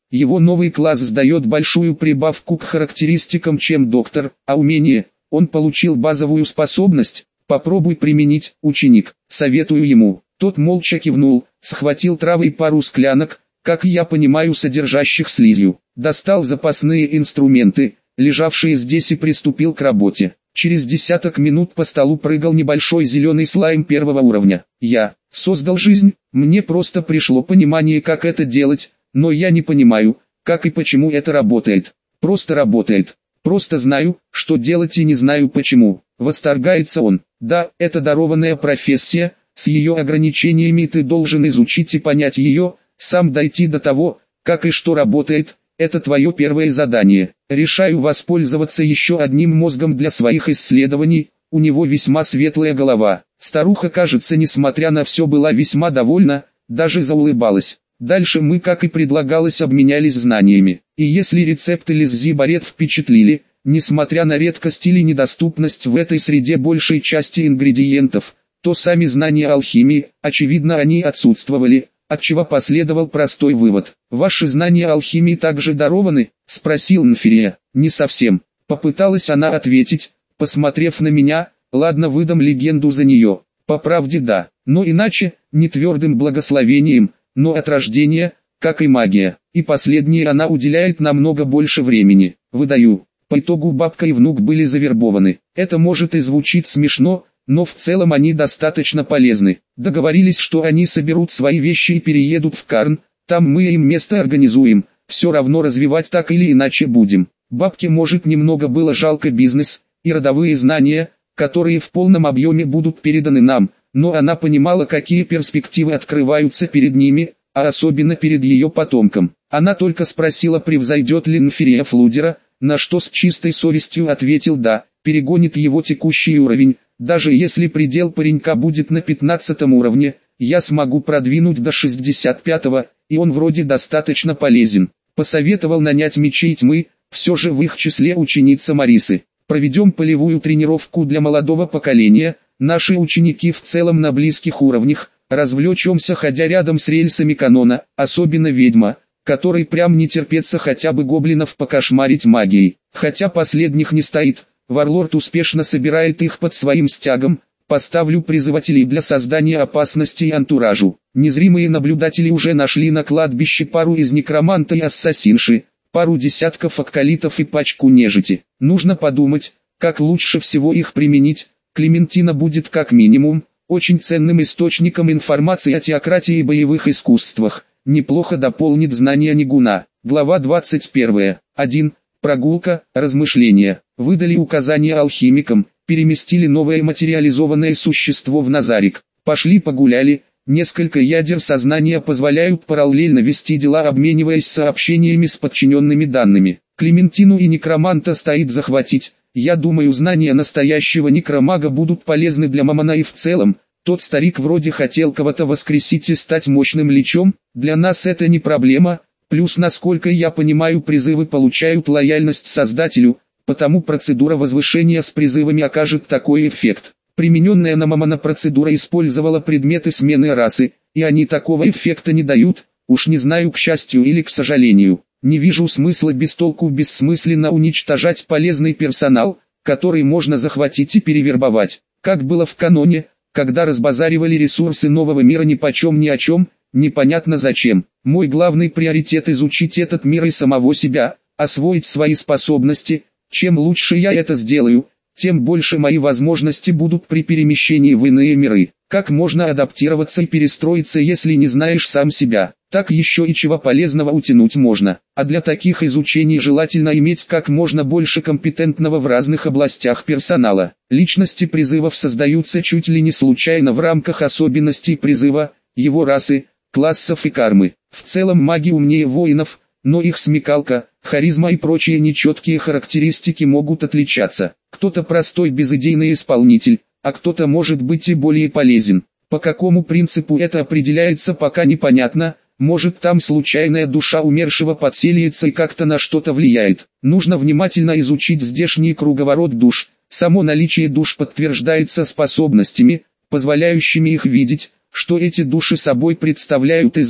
Его новый класс сдает большую прибавку к характеристикам, чем доктор, а умение, он получил базовую способность, попробуй применить, ученик, советую ему. Тот молча кивнул, схватил травы и пару склянок, как я понимаю, содержащих слизью, достал запасные инструменты, лежавшие здесь, и приступил к работе. Через десяток минут по столу прыгал небольшой зеленый слайм первого уровня. Я создал жизнь, мне просто пришло понимание, как это делать, но я не понимаю, как и почему это работает. Просто работает. Просто знаю, что делать, и не знаю почему. Восторгается он. Да, это дарованная профессия, с ее ограничениями ты должен изучить и понять ее, сам дойти до того, как и что работает. Это твое первое задание. Решаю воспользоваться еще одним мозгом для своих исследований, у него весьма светлая голова. Старуха, кажется, несмотря на все, была весьма довольна, даже заулыбалась. Дальше мы, как и предлагалось, обменялись знаниями. И если рецепты Лиззи-Барет впечатлили, несмотря на редкость или недоступность в этой среде большей части ингредиентов, то сами знания алхимии, очевидно, они отсутствовали, отчего последовал простой вывод. «Ваши знания алхимии также дарованы?» – спросил Нфирия. «Не совсем», – попыталась она ответить, посмотрев на меня. «Ладно, выдам легенду за нее. По правде да, но иначе, не твердым благословением, но от рождения, как и магия, и последнее она уделяет намного больше времени. Выдаю». По итогу бабка и внук были завербованы. Это может и звучит смешно, но в целом они достаточно полезны. Договорились, что они соберут свои вещи и переедут в Карн, там мы им место организуем, все равно развивать так или иначе будем. Бабке, может, немного было жалко бизнес и родовые знания, которые в полном объеме будут переданы нам, но она понимала, какие перспективы открываются перед ними, а особенно перед ее потомком. Она только спросила, превзойдет ли Нфирия Флудера, на что с чистой совестью ответил да, перегонит его текущий уровень. Даже если предел паренька будет на пятнадцатом уровне, я смогу продвинуть до шестьдесят пятого, и он вроде достаточно полезен. Посоветовал нанять мечей тьмы, все же в их числе ученица Марисы. Проведем полевую тренировку для молодого поколения, наши ученики в целом на близких уровнях, развлечемся, ходя рядом с рельсами канона, особенно ведьма, которой прям не терпится хотя бы гоблинов покошмарить магией, хотя последних не стоит. Варлорд успешно собирает их под своим стягом. Поставлю призывателей для создания опасности антуражу. Незримые наблюдатели уже нашли на кладбище пару из некроманта и ассасинши, пару десятков акколитов и пачку нежити. Нужно подумать, как лучше всего их применить. Клементина будет как минимум очень ценным источником информации о теократии и боевых искусствах. Неплохо дополнит знания Нигуна. Глава двадцать первая. один. Прогулка, размышления. Выдали указания алхимикам, переместили новое материализованное существо в Назарик. Пошли погуляли, несколько ядер сознания позволяют параллельно вести дела, обмениваясь сообщениями с подчиненными данными. Клементину и некроманта стоит захватить. Я думаю, знания настоящего некромага будут полезны для Мамона и в целом. Тот старик вроде хотел кого-то воскресить и стать мощным личом. Для нас это не проблема. Плюс, насколько я понимаю, призывы получают лояльность Создателю, потому процедура возвышения с призывами окажет такой эффект. Примененная на Мамона процедура использовала предметы смены расы, и они такого эффекта не дают, уж не знаю, к счастью или к сожалению. Не вижу смысла без толку бессмысленно уничтожать полезный персонал, который можно захватить и перевербовать. Как было в каноне, когда разбазаривали ресурсы нового мира нипочем ни о чем, непонятно зачем. Мой главный приоритет — изучить этот мир и самого себя, освоить свои способности. Чем лучше я это сделаю, тем больше мои возможности будут при перемещении в иные миры. Как можно адаптироваться и перестроиться, если не знаешь сам себя? Так еще и чего полезного утянуть можно. А для таких изучений желательно иметь как можно больше компетентного в разных областях персонала. Личности призывов создаются чуть ли не случайно в рамках особенностей призыва, его расы, классов и кармы. В целом маги умнее воинов, но их смекалка, харизма и прочие нечеткие характеристики могут отличаться. Кто-то простой безыдейный исполнитель, а кто-то может быть и более полезен. По какому принципу это определяется, пока непонятно. Может, там случайная душа умершего подселится и как-то на что-то влияет. Нужно внимательно изучить здешний круговорот душ. Само наличие душ подтверждается способностями, позволяющими их видеть, что эти души собой представляют и за,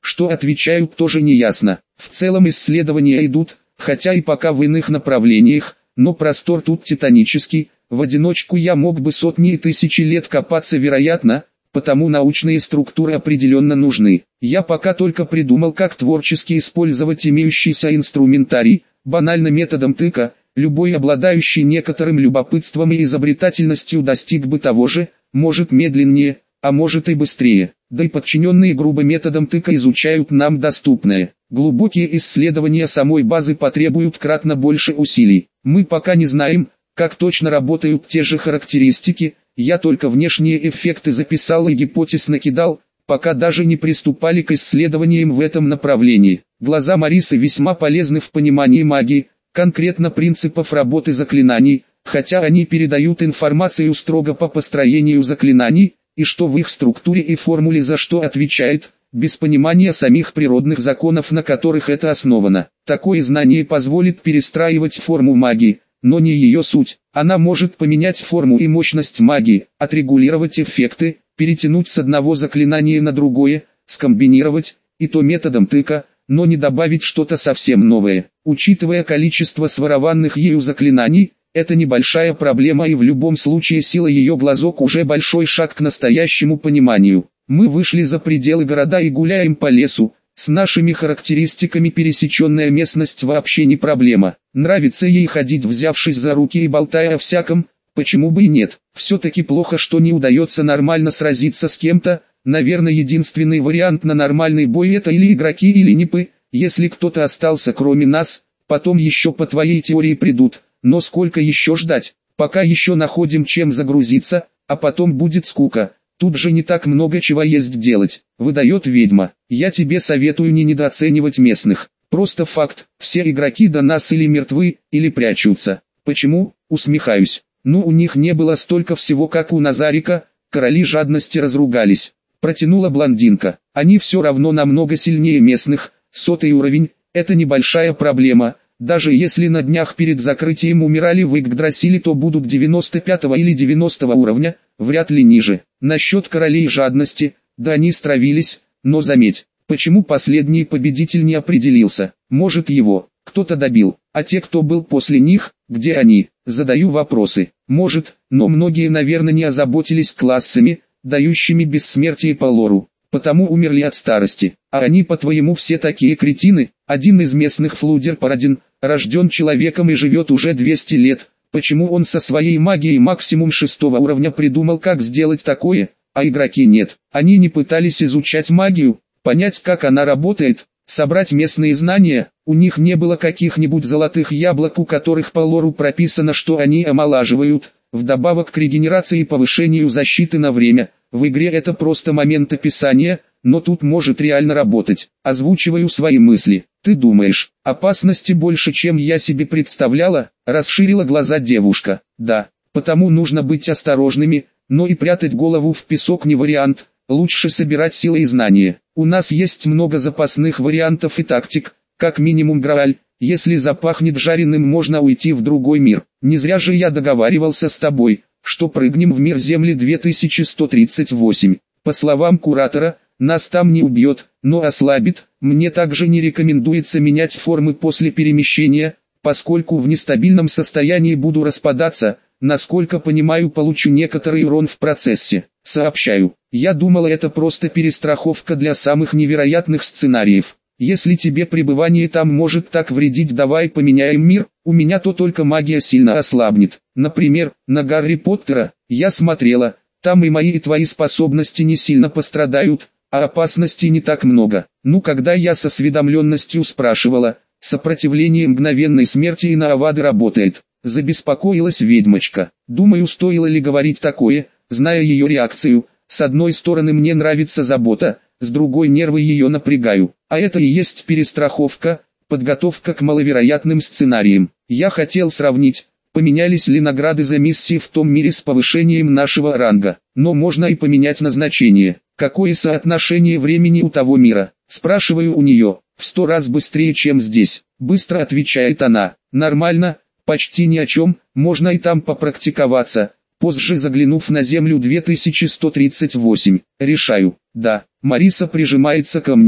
что отвечают, тоже не ясно. В целом исследования идут, хотя и пока в иных направлениях, но простор тут титанический. В одиночку я мог бы сотни и тысячи лет копаться, вероятно, потому научные структуры определенно нужны. Я пока только придумал, как творчески использовать имеющийся инструментарий, банально методом тыка. Любой обладающий некоторым любопытством и изобретательностью достиг бы того же, может медленнее, а может и быстрее. Да и подчиненные грубо методом тыка изучают нам доступное. Глубокие исследования самой базы потребуют кратно больше усилий. Мы пока не знаем, как точно работают те же характеристики, я только внешние эффекты записал и гипотез накидал, пока даже не приступали к исследованиям в этом направлении. Глаза Марисы весьма полезны в понимании магии, конкретно принципов работы заклинаний, хотя они передают информацию строго по построению заклинаний, и что в их структуре и формуле за что отвечает, без понимания самих природных законов, на которых это основано. Такое знание позволит перестраивать форму магии, но не ее суть. Она может поменять форму и мощность магии, отрегулировать эффекты, перетянуть с одного заклинания на другое, скомбинировать, и то методом тыка, но не добавить что-то совсем новое. Учитывая количество сворованных ею заклинаний, это небольшая проблема, и в любом случае сила ее глазок уже большой шаг к настоящему пониманию. Мы вышли за пределы города и гуляем по лесу. С нашими характеристиками пересеченная местность вообще не проблема. Нравится ей ходить, взявшись за руки и болтая о всяком, почему бы и нет. Все-таки плохо, что не удается нормально сразиться с кем-то. Наверное, единственный вариант на нормальный бой — это или игроки, или нипы. Если кто-то остался кроме нас, потом еще по твоей теории придут. Но сколько еще ждать? Пока еще находим чем загрузиться, а потом будет скука. Тут же не так много чего есть делать, выдает ведьма. Я тебе советую не недооценивать местных. Просто факт, все игроки до нас или мертвы, или прячутся. Почему? Усмехаюсь. Ну, у них не было столько всего, как у Назарика. Короли жадности разругались. Протянула блондинка. Они все равно намного сильнее местных. Сотый уровень – это небольшая проблема. Даже если на днях перед закрытием умирали в Игдрасиле, то будут девяносто пятого или девяностого уровня, вряд ли ниже. Насчет королей жадности, да они стравились, но заметь, почему последний победитель не определился? Может, его кто-то добил, а те, кто был после них, где они? Задаю вопросы. Может, но многие, наверное, не озаботились классами, дающими бессмертие по лору, потому умерли от старости. А они, по-твоему, все такие кретины? Один из местных, Флудер Парадин, рожден человеком и живет уже двести лет. Почему он со своей магией максимум шестого уровня придумал, как сделать такое, а игроки нет? Они не пытались изучать магию, понять, как она работает, собрать местные знания. У них не было каких-нибудь золотых яблок, у которых по лору прописано, что они омолаживают, вдобавок к регенерации и повышению защиты на время. В игре это просто момент описания, но тут может реально работать. Озвучиваю свои мысли. Ты думаешь, опасности больше, чем я себе представляла? Расширила глаза девушка. Да, потому нужно быть осторожными, но и прятать голову в песок не вариант. Лучше собирать силы и знания. У нас есть много запасных вариантов и тактик, как минимум Грааль. Если запахнет жареным, можно уйти в другой мир. Не зря же я договаривался с тобой, что прыгнем в мир Земли две тысячи сто тридцать восемь. По словам куратора, нас там не убьет, но ослабит. Мне также не рекомендуется менять формы после перемещения, поскольку в нестабильном состоянии буду распадаться. Насколько понимаю, получу некоторый урон в процессе. Сообщаю, я думала, это просто перестраховка для самых невероятных сценариев. Если тебе пребывание там может так вредить, давай поменяем мир. У меня то только магия сильно ослабнет. Например, на Гарри Поттера я смотрела, там и мои и твои способности не сильно пострадают, а опасностей не так много. Ну, когда я с осведомленностью спрашивала, сопротивление мгновенной смерти и на Авады работает. Забеспокоилась ведьмочка. Думаю, стоило ли говорить такое, зная ее реакцию. С одной стороны, мне нравится забота, с другой, нервы ее напрягаю. А это и есть перестраховка, подготовка к маловероятным сценариям. Я хотел сравнить, поменялись ли награды за миссии в том мире с повышением нашего ранга. Но можно и поменять назначение. Какое соотношение времени у того мира? Спрашиваю у нее. В сто раз быстрее, чем здесь. Быстро отвечает она. Нормально, почти ни о чем, можно и там попрактиковаться. Позже, заглянув на Землю две тысячи сто тридцать восемь, решаю. Да, Мариса прижимается ко мне.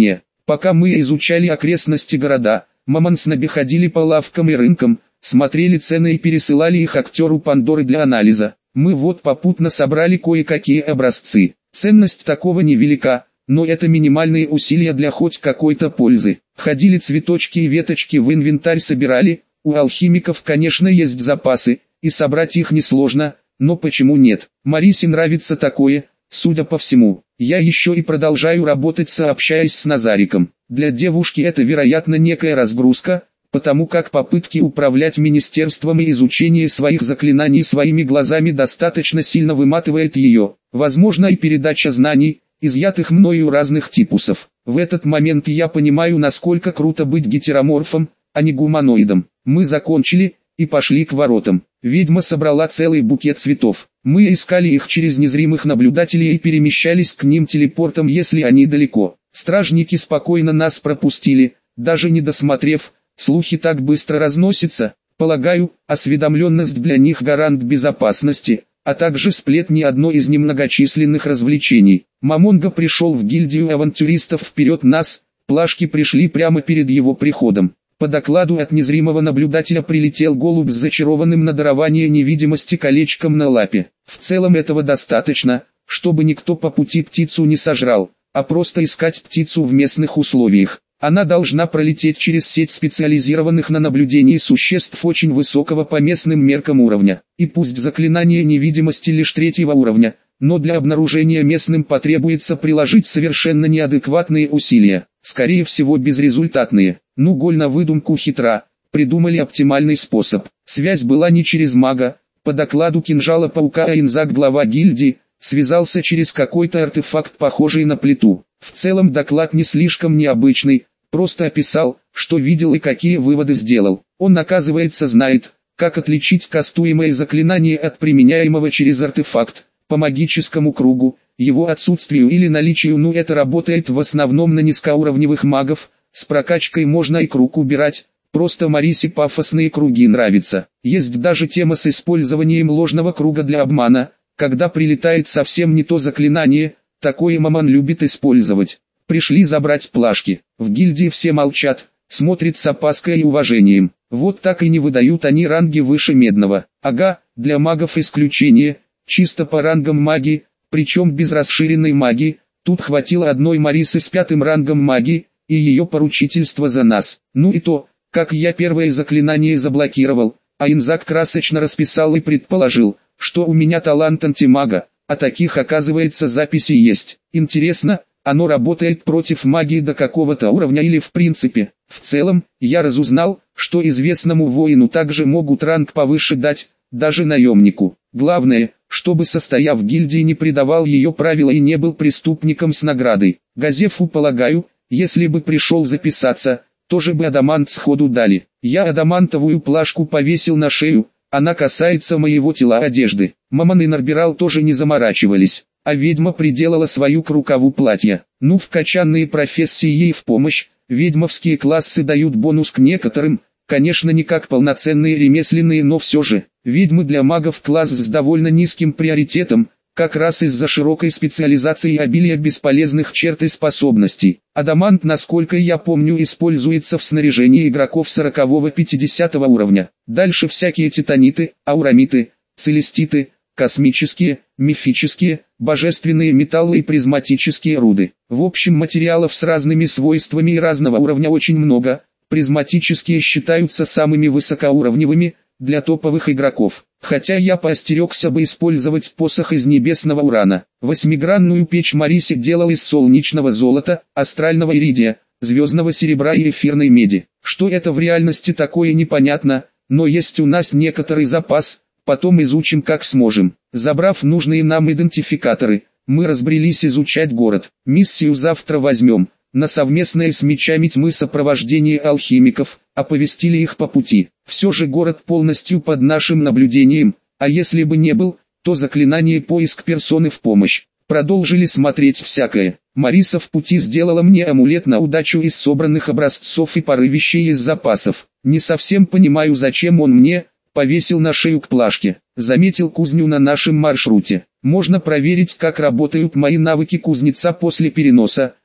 Пока мы изучали окрестности города, мамонснаби ходили по лавкам и рынкам, смотрели цены и пересылали их актеру Пандоры для анализа. Мы вот попутно собрали кое-какие образцы. Ценность такого невелика, но это минимальные усилия для хоть какой-то пользы. Ходили цветочки и веточки в инвентарь собирали. У алхимиков, конечно, есть запасы, и собрать их несложно, но почему нет? Марисе нравится такое, судя по всему. Я еще и продолжаю работать, сообщаясь с Назариком. Для девушки это, вероятно, некая разгрузка, потому как попытки управлять министерством и изучение своих заклинаний своими глазами достаточно сильно выматывает ее. Возможно, и передача знаний, изъятых мною разных типусов. В этот момент я понимаю, насколько круто быть гетероморфом, а не гуманоидом. Мы закончили и пошли к воротам. Ведьма собрала целый букет цветов. Мы искали их через незримых наблюдателей и перемещались к ним телепортом, если они далеко. Стражники спокойно нас пропустили, даже не досмотрев. Слухи так быстро разносятся. Полагаю, осведомленность для них гарант безопасности, а также сплетни одно из немногочисленных развлечений. Мамонга пришел в гильдию авантюристов вперед нас, плашки пришли прямо перед его приходом. По докладу от незримого наблюдателя прилетел голубь с зачарованным на дарование невидимости колечком на лапе. В целом этого достаточно, чтобы никто по пути птицу не сожрал, а просто искать птицу в местных условиях. Она должна пролететь через сеть специализированных на наблюдении существ очень высокого по местным меркам уровня. И пусть заклинание невидимости лишь третьего уровня, но для обнаружения местным потребуется приложить совершенно неадекватные усилия, скорее всего безрезультатные. Ну, голь на выдумку хитра, придумали оптимальный способ. Связь была не через мага, по докладу кинжала паука Айнзак, глава гильдии, связался через какой-то артефакт, похожий на плиту. В целом доклад не слишком необычный, просто описал, что видел и какие выводы сделал. Он, оказывается, знает, как отличить кастуемое заклинание от применяемого через артефакт, по магическому кругу, его отсутствию или наличию. Ну, это работает в основном на низкоуровневых магов. С прокачкой можно и круг убирать, просто Марисе пафосные круги нравятся. Есть даже тема с использованием ложного круга для обмана, когда прилетает совсем не то заклинание, такое маман любит использовать. Пришли забрать плашки. В гильдии все молчат, смотрят с опаской и уважением. Вот так и не выдают они ранги выше медного. Ага, для магов исключение, чисто по рангам магии, причем без расширенной магии. Тут хватило одной Марисы с пятым рангом магии, и ее поручительство за нас. Ну и то, как я первое заклинание заблокировал, а Инзак красочно расписал и предположил, что у меня талант антимага, а таких, оказывается, записи есть. Интересно, оно работает против магии до какого-то уровня или в принципе? В целом, я разузнал, что известному воину также могут ранг повыше дать, даже наемнику. Главное, чтобы, состояв в гильдии, не предавал ее правила и не был преступником с наградой. Газефу, полагаю, если бы пришел записаться, тоже бы адамант сходу дали. Я адамантовую плашку повесил на шею, она касается моего тела одежды. Маман и Нарбирал тоже не заморачивались, а ведьма приделала свою к рукаву платья. Ну, в качанные профессии ей в помощь, ведьмовские классы дают бонус к некоторым, конечно не как полноценные ремесленные, но все же. Ведьмы для магов класс с довольно низким приоритетом, как раз из-за широкой специализации и обилия бесполезных черт и способностей. Адамант, насколько я помню, используется в снаряжении игроков сорокового-пятидесятого уровня. Дальше всякие титаниты, аурамиты, целеститы, космические, мифические, божественные металлы и призматические руды. В общем, материалов с разными свойствами и разного уровня очень много. Призматические считаются самыми высокоуровневыми для топовых игроков. Хотя я поостерегся бы использовать посох из небесного урана. Восьмигранную печь Марисе делал из солнечного золота, астрального иридия, звездного серебра и эфирной меди. Что это в реальности такое, непонятно, но есть у нас некоторый запас, потом изучим как сможем. Забрав нужные нам идентификаторы, мы разбрелись изучать город. Миссию завтра возьмем. На совместное с мечами тьмы сопровождение алхимиков, оповестили их по пути. Все же город полностью под нашим наблюдением, а если бы не был, то заклинание поиск персоны в помощь. Продолжили смотреть всякое. Мариса в пути сделала мне амулет на удачу из собранных образцов и пары вещей из запасов. Не совсем понимаю, зачем он мне, повесил на шею к плашке. Заметил кузню на нашем маршруте. Можно проверить, как работают мои навыки кузнеца после переноса.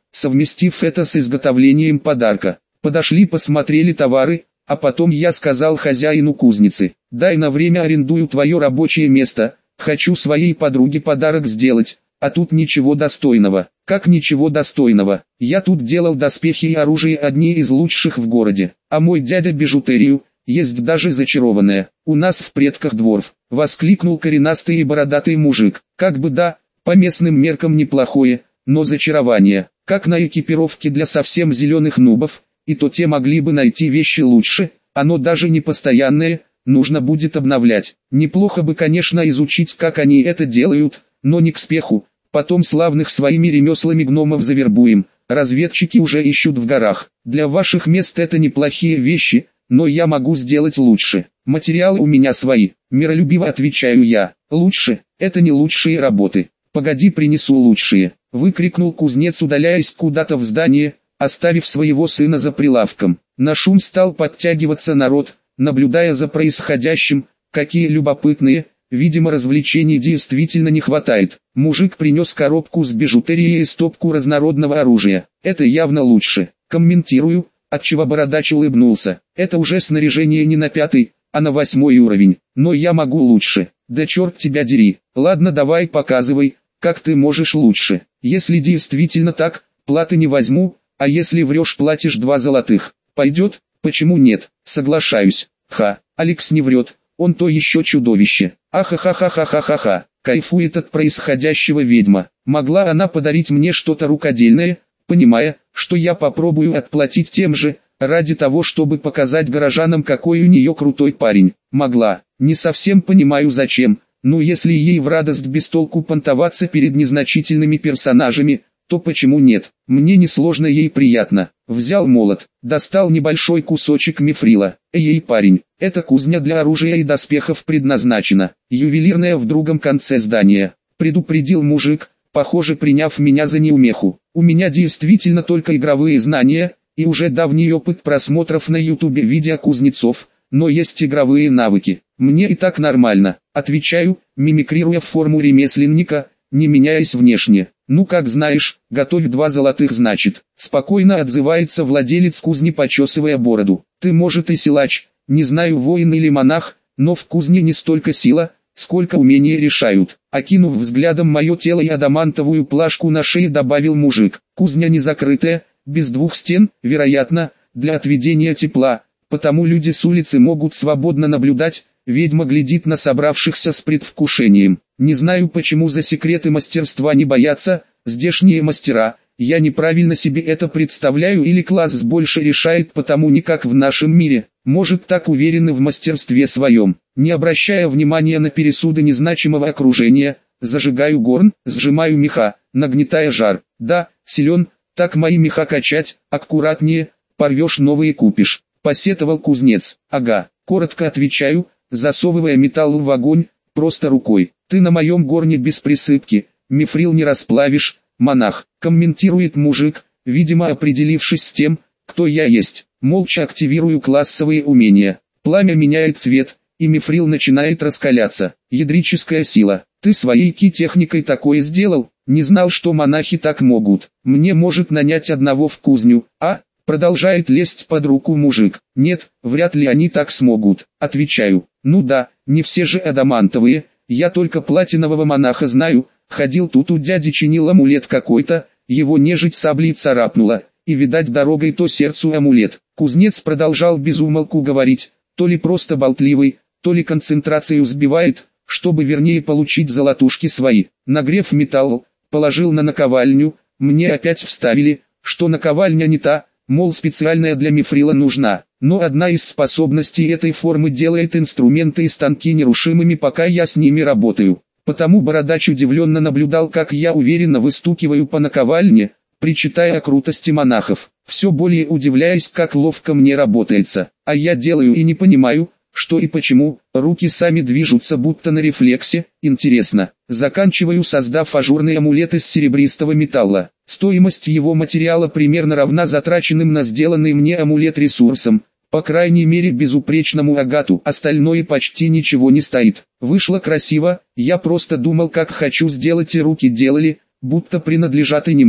совместив это с изготовлением подарка. Подошли, посмотрели товары, а потом я сказал хозяину кузницы: «Дай на время арендую твое рабочее место, хочу своей подруге подарок сделать». А тут ничего достойного. Как ничего достойного? Я тут делал доспехи и оружие одни из лучших в городе. А мой дядя бижутерию, есть даже зачарованная. У нас в предках дворф. Воскликнул коренастый и бородатый мужик. Как бы да, по местным меркам неплохое, но зачарование. Как на экипировке для совсем зеленых нубов, и то те могли бы найти вещи лучше, оно даже не постоянное, нужно будет обновлять. Неплохо бы, конечно, изучить, как они это делают, но не к спеху. Потом славных своими ремеслами гномов завербуем, разведчики уже ищут в горах. Для ваших мест это неплохие вещи, но я могу сделать лучше. Материалы у меня свои, миролюбиво отвечаю я. Лучше, это не лучшие работы. Погоди, принесу лучшие. Выкрикнул кузнец, удаляясь куда-то в здание, оставив своего сына за прилавком. На шум стал подтягиваться народ, наблюдая за происходящим. Какие любопытные. Видимо, развлечений действительно не хватает. Мужик принес коробку с бижутерией и стопку разнородного оружия. Это явно лучше. Комментирую, отчего бородач улыбнулся. Это уже снаряжение не на пятый, а на восьмой уровень. Но я могу лучше. Да черт тебя дери. Ладно, давай показывай, как ты можешь лучше. Если действительно так, платы не возьму, а если врешь, платишь два золотых. Пойдет? Почему нет? Соглашаюсь. Ха, Алекс не врет. Он то еще чудовище. Ахахахахахахаха. Кайфует от происходящего ведьма. Могла она подарить мне что-то рукодельное, понимая, что я попробую отплатить тем же, ради того, чтобы показать горожанам, какой у нее крутой парень. Могла. Не совсем понимаю зачем, но если ей в радость без толку понтоваться перед незначительными персонажами, то почему нет? Мне несложно, ей приятно. Взял молот, достал небольшой кусочек мифрила. Эй, парень, эта кузня для оружия и доспехов предназначена. Ювелирная в другом конце здания. Предупредил мужик, похоже, приняв меня за неумеху. У меня действительно только игровые знания, и уже давний опыт просмотров на ютубе видеокузнецов, но есть игровые навыки. Мне и так нормально. Отвечаю, мимикрируя в форму ремесленника, не меняясь внешне. Ну как знаешь, готовь два золотых значит. Спокойно отзывается владелец кузни, почесывая бороду. Ты, может, и силач, не знаю, воин или монах, но в кузне не столько сила, сколько умения решают. Окинув взглядом мое тело и адамантовую плашку на шее, добавил мужик. Кузня не закрытая, без двух стен, вероятно, для отведения тепла, потому люди с улицы могут свободно наблюдать. Ведьма глядит на собравшихся с предвкушением. Не знаю, почему за секреты мастерства не боятся, здешние мастера. Я неправильно себе это представляю, или класс больше решает, потому не как в нашем мире. Может, так уверены в мастерстве своем. Не обращая внимания на пересуды незначимого окружения, зажигаю горн, сжимаю меха, нагнетая жар. Да, силен, так мои меха качать, аккуратнее, порвешь новые купишь. Посетовал кузнец. Ага, коротко отвечаю, засовывая металл в огонь, просто рукой. Ты на моем горне без присыпки, мифрил не расплавишь, монах. Комментирует мужик, видимо определившись с тем, кто я есть. Молча активирую классовые умения. Пламя меняет цвет, и мифрил начинает раскаляться. Ядрическая сила. Ты своей ки-техникой такое сделал? Не знал, что монахи так могут. Мне может нанять одного в кузню, а? Продолжает лезть под руку мужик. Нет, вряд ли они так смогут. Отвечаю. Ну да, не все же адамантовые. Я только платинового монаха знаю. Ходил тут у дяди, чинил амулет какой-то. Его нежить саблей царапнула. И видать, дорогой то сердцу амулет. Кузнец продолжал безумолку говорить. То ли просто болтливый, то ли концентрацию сбивает, чтобы вернее получить золотушки свои. Нагрев металл, положил на наковальню. Мне опять вставили, что наковальня не та, мол, специальная для мифрила нужна. Но одна из способностей этой формы делает инструменты и станки нерушимыми, пока я с ними работаю. Потому бородач удивленно наблюдал, как я уверенно выстукиваю по наковальне, причитая о крутости монахов. Все более удивляясь, как ловко мне работается. А я делаю и не понимаю, что и почему. Руки сами движутся, будто на рефлексе. Интересно. Заканчиваю, создав ажурный амулет из серебристого металла. Стоимость его материала примерно равна затраченным на сделанный мне амулет ресурсам. По крайней мере, безупречному агату. Остальное почти ничего не стоит. Вышло красиво. Я просто думал, как хочу сделать, и руки делали, будто принадлежат и не мне.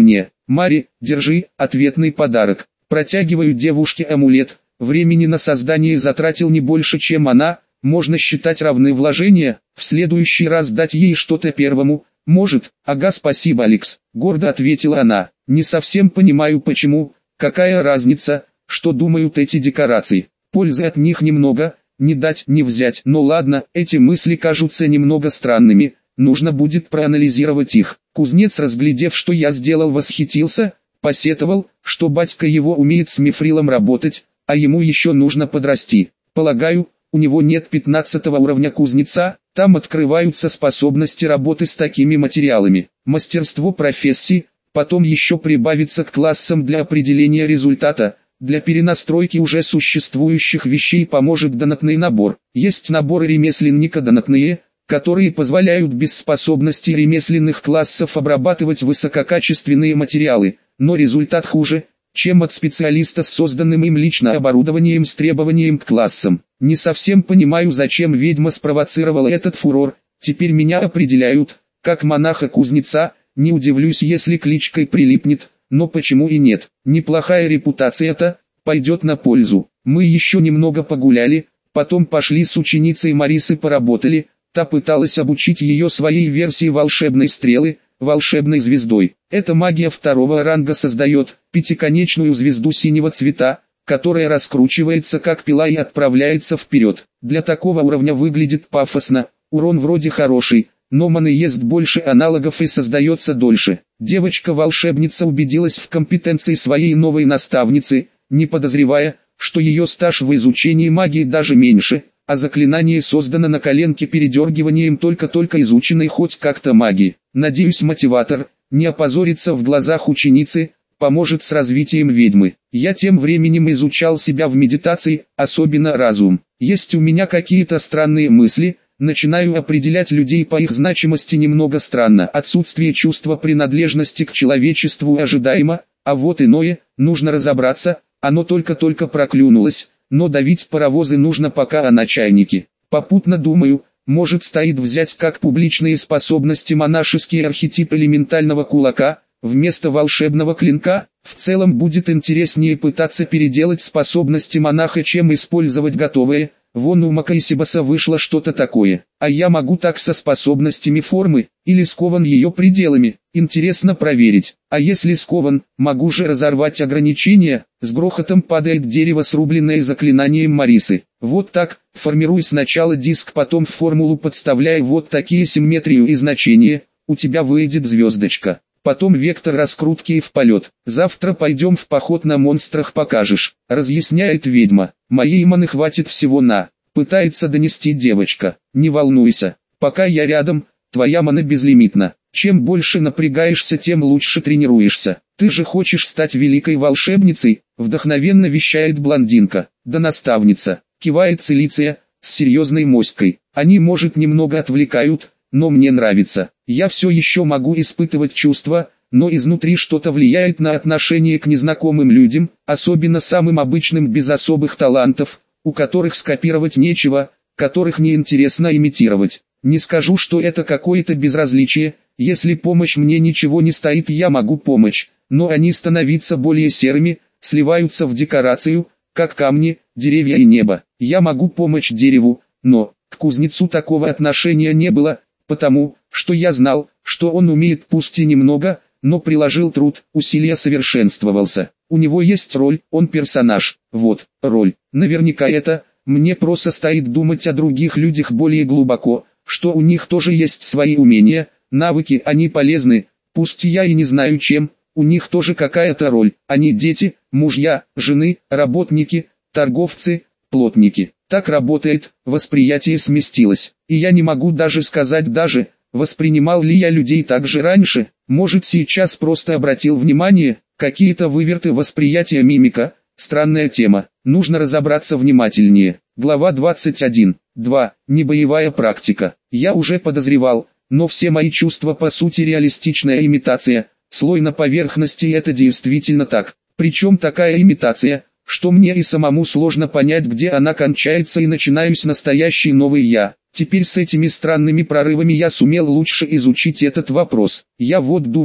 Мари, держи, ответный подарок. Протягиваю девушке амулет. Времени на создание затратил не больше, чем она, можно считать равны вложения. В следующий раз дать ей что-то первому, может. Ага, спасибо, Алекс, гордо ответила она. Не совсем понимаю почему, какая разница, что думают эти декорации. Пользы от них немного, не дать, не взять. Но ладно, эти мысли кажутся немного странными, нужно будет проанализировать их. Кузнец, разглядев, что я сделал, восхитился, посетовал, что батька его умеет с мифрилом работать, а ему еще нужно подрасти. Полагаю, у него нет пятнадцатого уровня кузнеца, там открываются способности работы с такими материалами. Мастерство профессии, потом еще прибавится к классам для определения результата. Для перенастройки уже существующих вещей поможет донатный набор. Есть наборы ремесленника донатные, которые позволяют без способностей ремесленных классов обрабатывать высококачественные материалы, но результат хуже, чем от специалиста с созданным им лично оборудованием с требованием к классам. Не совсем понимаю, зачем ведьма спровоцировала этот фурор, теперь меня определяют, как монаха-кузнеца, не удивлюсь, если кличкой прилипнет, но почему и нет. Неплохая репутация-то, пойдет на пользу. Мы еще немного погуляли, потом пошли с ученицей Марисы поработали, та пыталась обучить ее своей версии волшебной стрелы, волшебной звездой. Эта магия второго ранга создает пятиконечную звезду синего цвета, которая раскручивается как пила и отправляется вперед. Для такого уровня выглядит пафосно, урон вроде хороший, но маны ест больше аналогов и создается дольше. Девочка-волшебница убедилась в компетенции своей новой наставницы, не подозревая, что ее стаж в изучении магии даже меньше, а заклинание создано на коленке передергиванием только-только изученной хоть как-то магии. Надеюсь, мотиватор, не опозорится в глазах ученицы, поможет с развитием ведьмы. Я тем временем изучал себя в медитации, особенно разум. Есть у меня какие-то странные мысли, начинаю определять людей по их значимости немного странно. Отсутствие чувства принадлежности к человечеству ожидаемо, а вот иное, нужно разобраться, оно только-только проклюнулось, но давить паровозы нужно пока о начальнике. Попутно думаю, может стоит взять как публичные способности монашеский архетип элементального кулака, вместо волшебного клинка. В целом будет интереснее пытаться переделать способности монаха, чем использовать готовые. Вон у Макаисибаса вышло что-то такое, а я могу так со способностями формы, или скован ее пределами, интересно проверить. А если скован, могу же разорвать ограничения. С грохотом падает дерево, срубленное заклинанием Марисы. Вот так, формируй сначала диск, потом в формулу подставляй вот такие симметрию и значения, у тебя выйдет звездочка. Потом вектор раскрутки и в полет. Завтра пойдем в поход, на монстрах покажешь, разъясняет ведьма. Моей маны хватит всего на. Пытается донести девочка. Не волнуйся, пока я рядом, твоя мана безлимитна. Чем больше напрягаешься, тем лучше тренируешься. Ты же хочешь стать великой волшебницей, вдохновенно вещает блондинка. Да, наставница, кивает Целиция, с серьезной моськой. Они, может, немного отвлекают, но мне нравится. Я все еще могу испытывать чувства, но изнутри что-то влияет на отношение к незнакомым людям, особенно самым обычным без особых талантов, у которых скопировать нечего, которых неинтересно имитировать. Не скажу, что это какое-то безразличие, если помощь мне ничего не стоит, я могу помочь, но они становятся более серыми, сливаются в декорацию, как камни, деревья и небо. Я могу помочь дереву, но к кузнецу такого отношения не было, потому что я знал, что он умеет пусть и немного, но приложил труд, усилия, совершенствовался. У него есть роль, он персонаж, вот, роль. Наверняка это, мне просто стоит думать о других людях более глубоко, что у них тоже есть свои умения, навыки, они полезны, пусть я и не знаю чем, у них тоже какая-то роль, они дети, мужья, жены, работники, торговцы, плотники. Так работает, восприятие сместилось, и я не могу даже сказать даже, воспринимал ли я людей так же раньше, может сейчас просто обратил внимание, какие-то выверты восприятия, мимика, странная тема, нужно разобраться внимательнее. Глава двадцать один. два. Небоевая практика. Я уже подозревал, но все мои чувства по сути реалистичная имитация, слой на поверхности, и это действительно так, причем такая имитация, что мне и самому сложно понять, где она кончается и начинаюсь настоящий новый я. Теперь с этими странными прорывами я сумел лучше изучить этот вопрос. Я вот думал,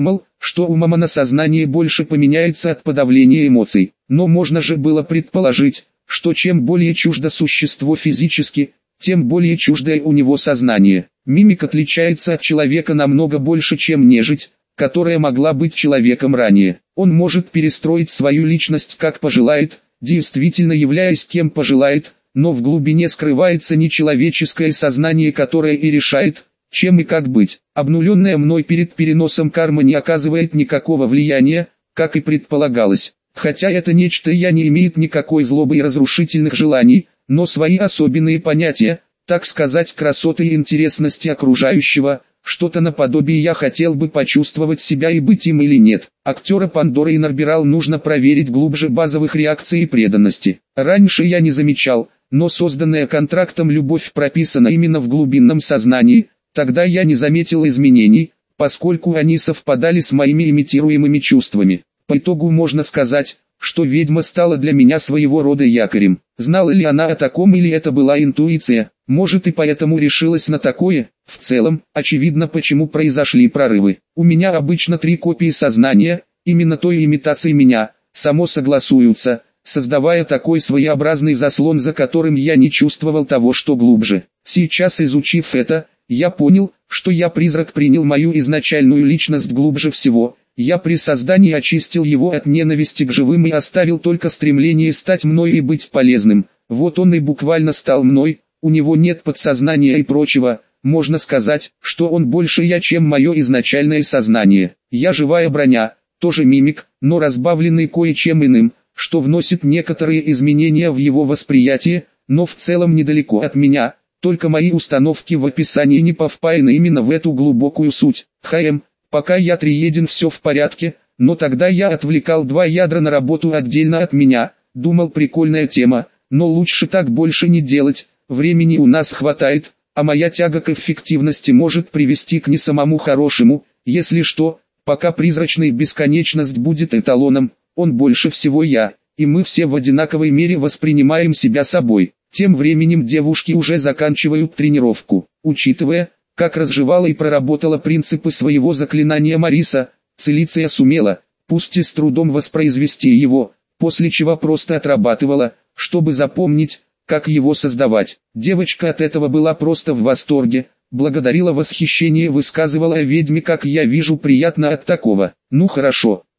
что у Мамона сознание больше поменяется от подавления эмоций. Но можно же было предположить, что чем более чуждо существо физически, тем более чуждое у него сознание. Мимик отличается от человека намного больше, чем нежить, которая могла быть человеком ранее. Он может перестроить свою личность как пожелает, действительно являясь кем пожелает, но в глубине скрывается нечеловеческое сознание, которое и решает, чем и как быть. Обнуленная мной перед переносом карма не оказывает никакого влияния, как и предполагалось. Хотя это нечто я не имеет никакой злобы и разрушительных желаний, но свои особенные понятия, так сказать, красоты и интересности окружающего, что-то наподобие я хотел бы почувствовать себя и быть им или нет. Актера Пандоры и Нарбирал нужно проверить глубже базовых реакций и преданности. Раньше я не замечал, но созданная контрактом любовь прописана именно в глубинном сознании. Тогда я не заметил изменений, поскольку они совпадали с моими имитируемыми чувствами. По итогу можно сказать, что ведьма стала для меня своего рода якорем. Знала ли она о таком или это была интуиция, может и поэтому решилась на такое. В целом, очевидно, почему произошли прорывы. У меня обычно три копии сознания, именно той имитации меня, само согласуются, создавая такой своеобразный заслон, за которым я не чувствовал того, что глубже. Сейчас, изучив это, я понял, что я призрак принял мою изначальную личность глубже всего. Я при создании очистил его от ненависти к живым и оставил только стремление стать мной и быть полезным. Вот он и буквально стал мной, у него нет подсознания и прочего. Можно сказать, что он больше я, чем мое изначальное сознание. Я живая броня, тоже мимик, но разбавленный кое-чем иным, что вносит некоторые изменения в его восприятие, но в целом недалеко от меня. Только мои установки в описании не повпаяны именно в эту глубокую суть. ХМ, пока я триедин, все в порядке, но тогда я отвлекал два ядра на работу отдельно от меня, думал, прикольная тема, но лучше так больше не делать, времени у нас хватает, а моя тяга к эффективности может привести к не самому хорошему. Если что, пока призрачная бесконечность будет эталоном, он больше всего я, и мы все в одинаковой мере воспринимаем себя собой. Тем временем девушки уже заканчивают тренировку. Учитывая, как разжевала и проработала принципы своего заклинания Мариса, Целиция сумела, пусть и с трудом, воспроизвести его, после чего просто отрабатывала, чтобы запомнить, как его создавать. Девочка от этого была просто в восторге, благодарила, восхищение высказывала о ведьме, как я вижу, приятно от такого. Ну хорошо,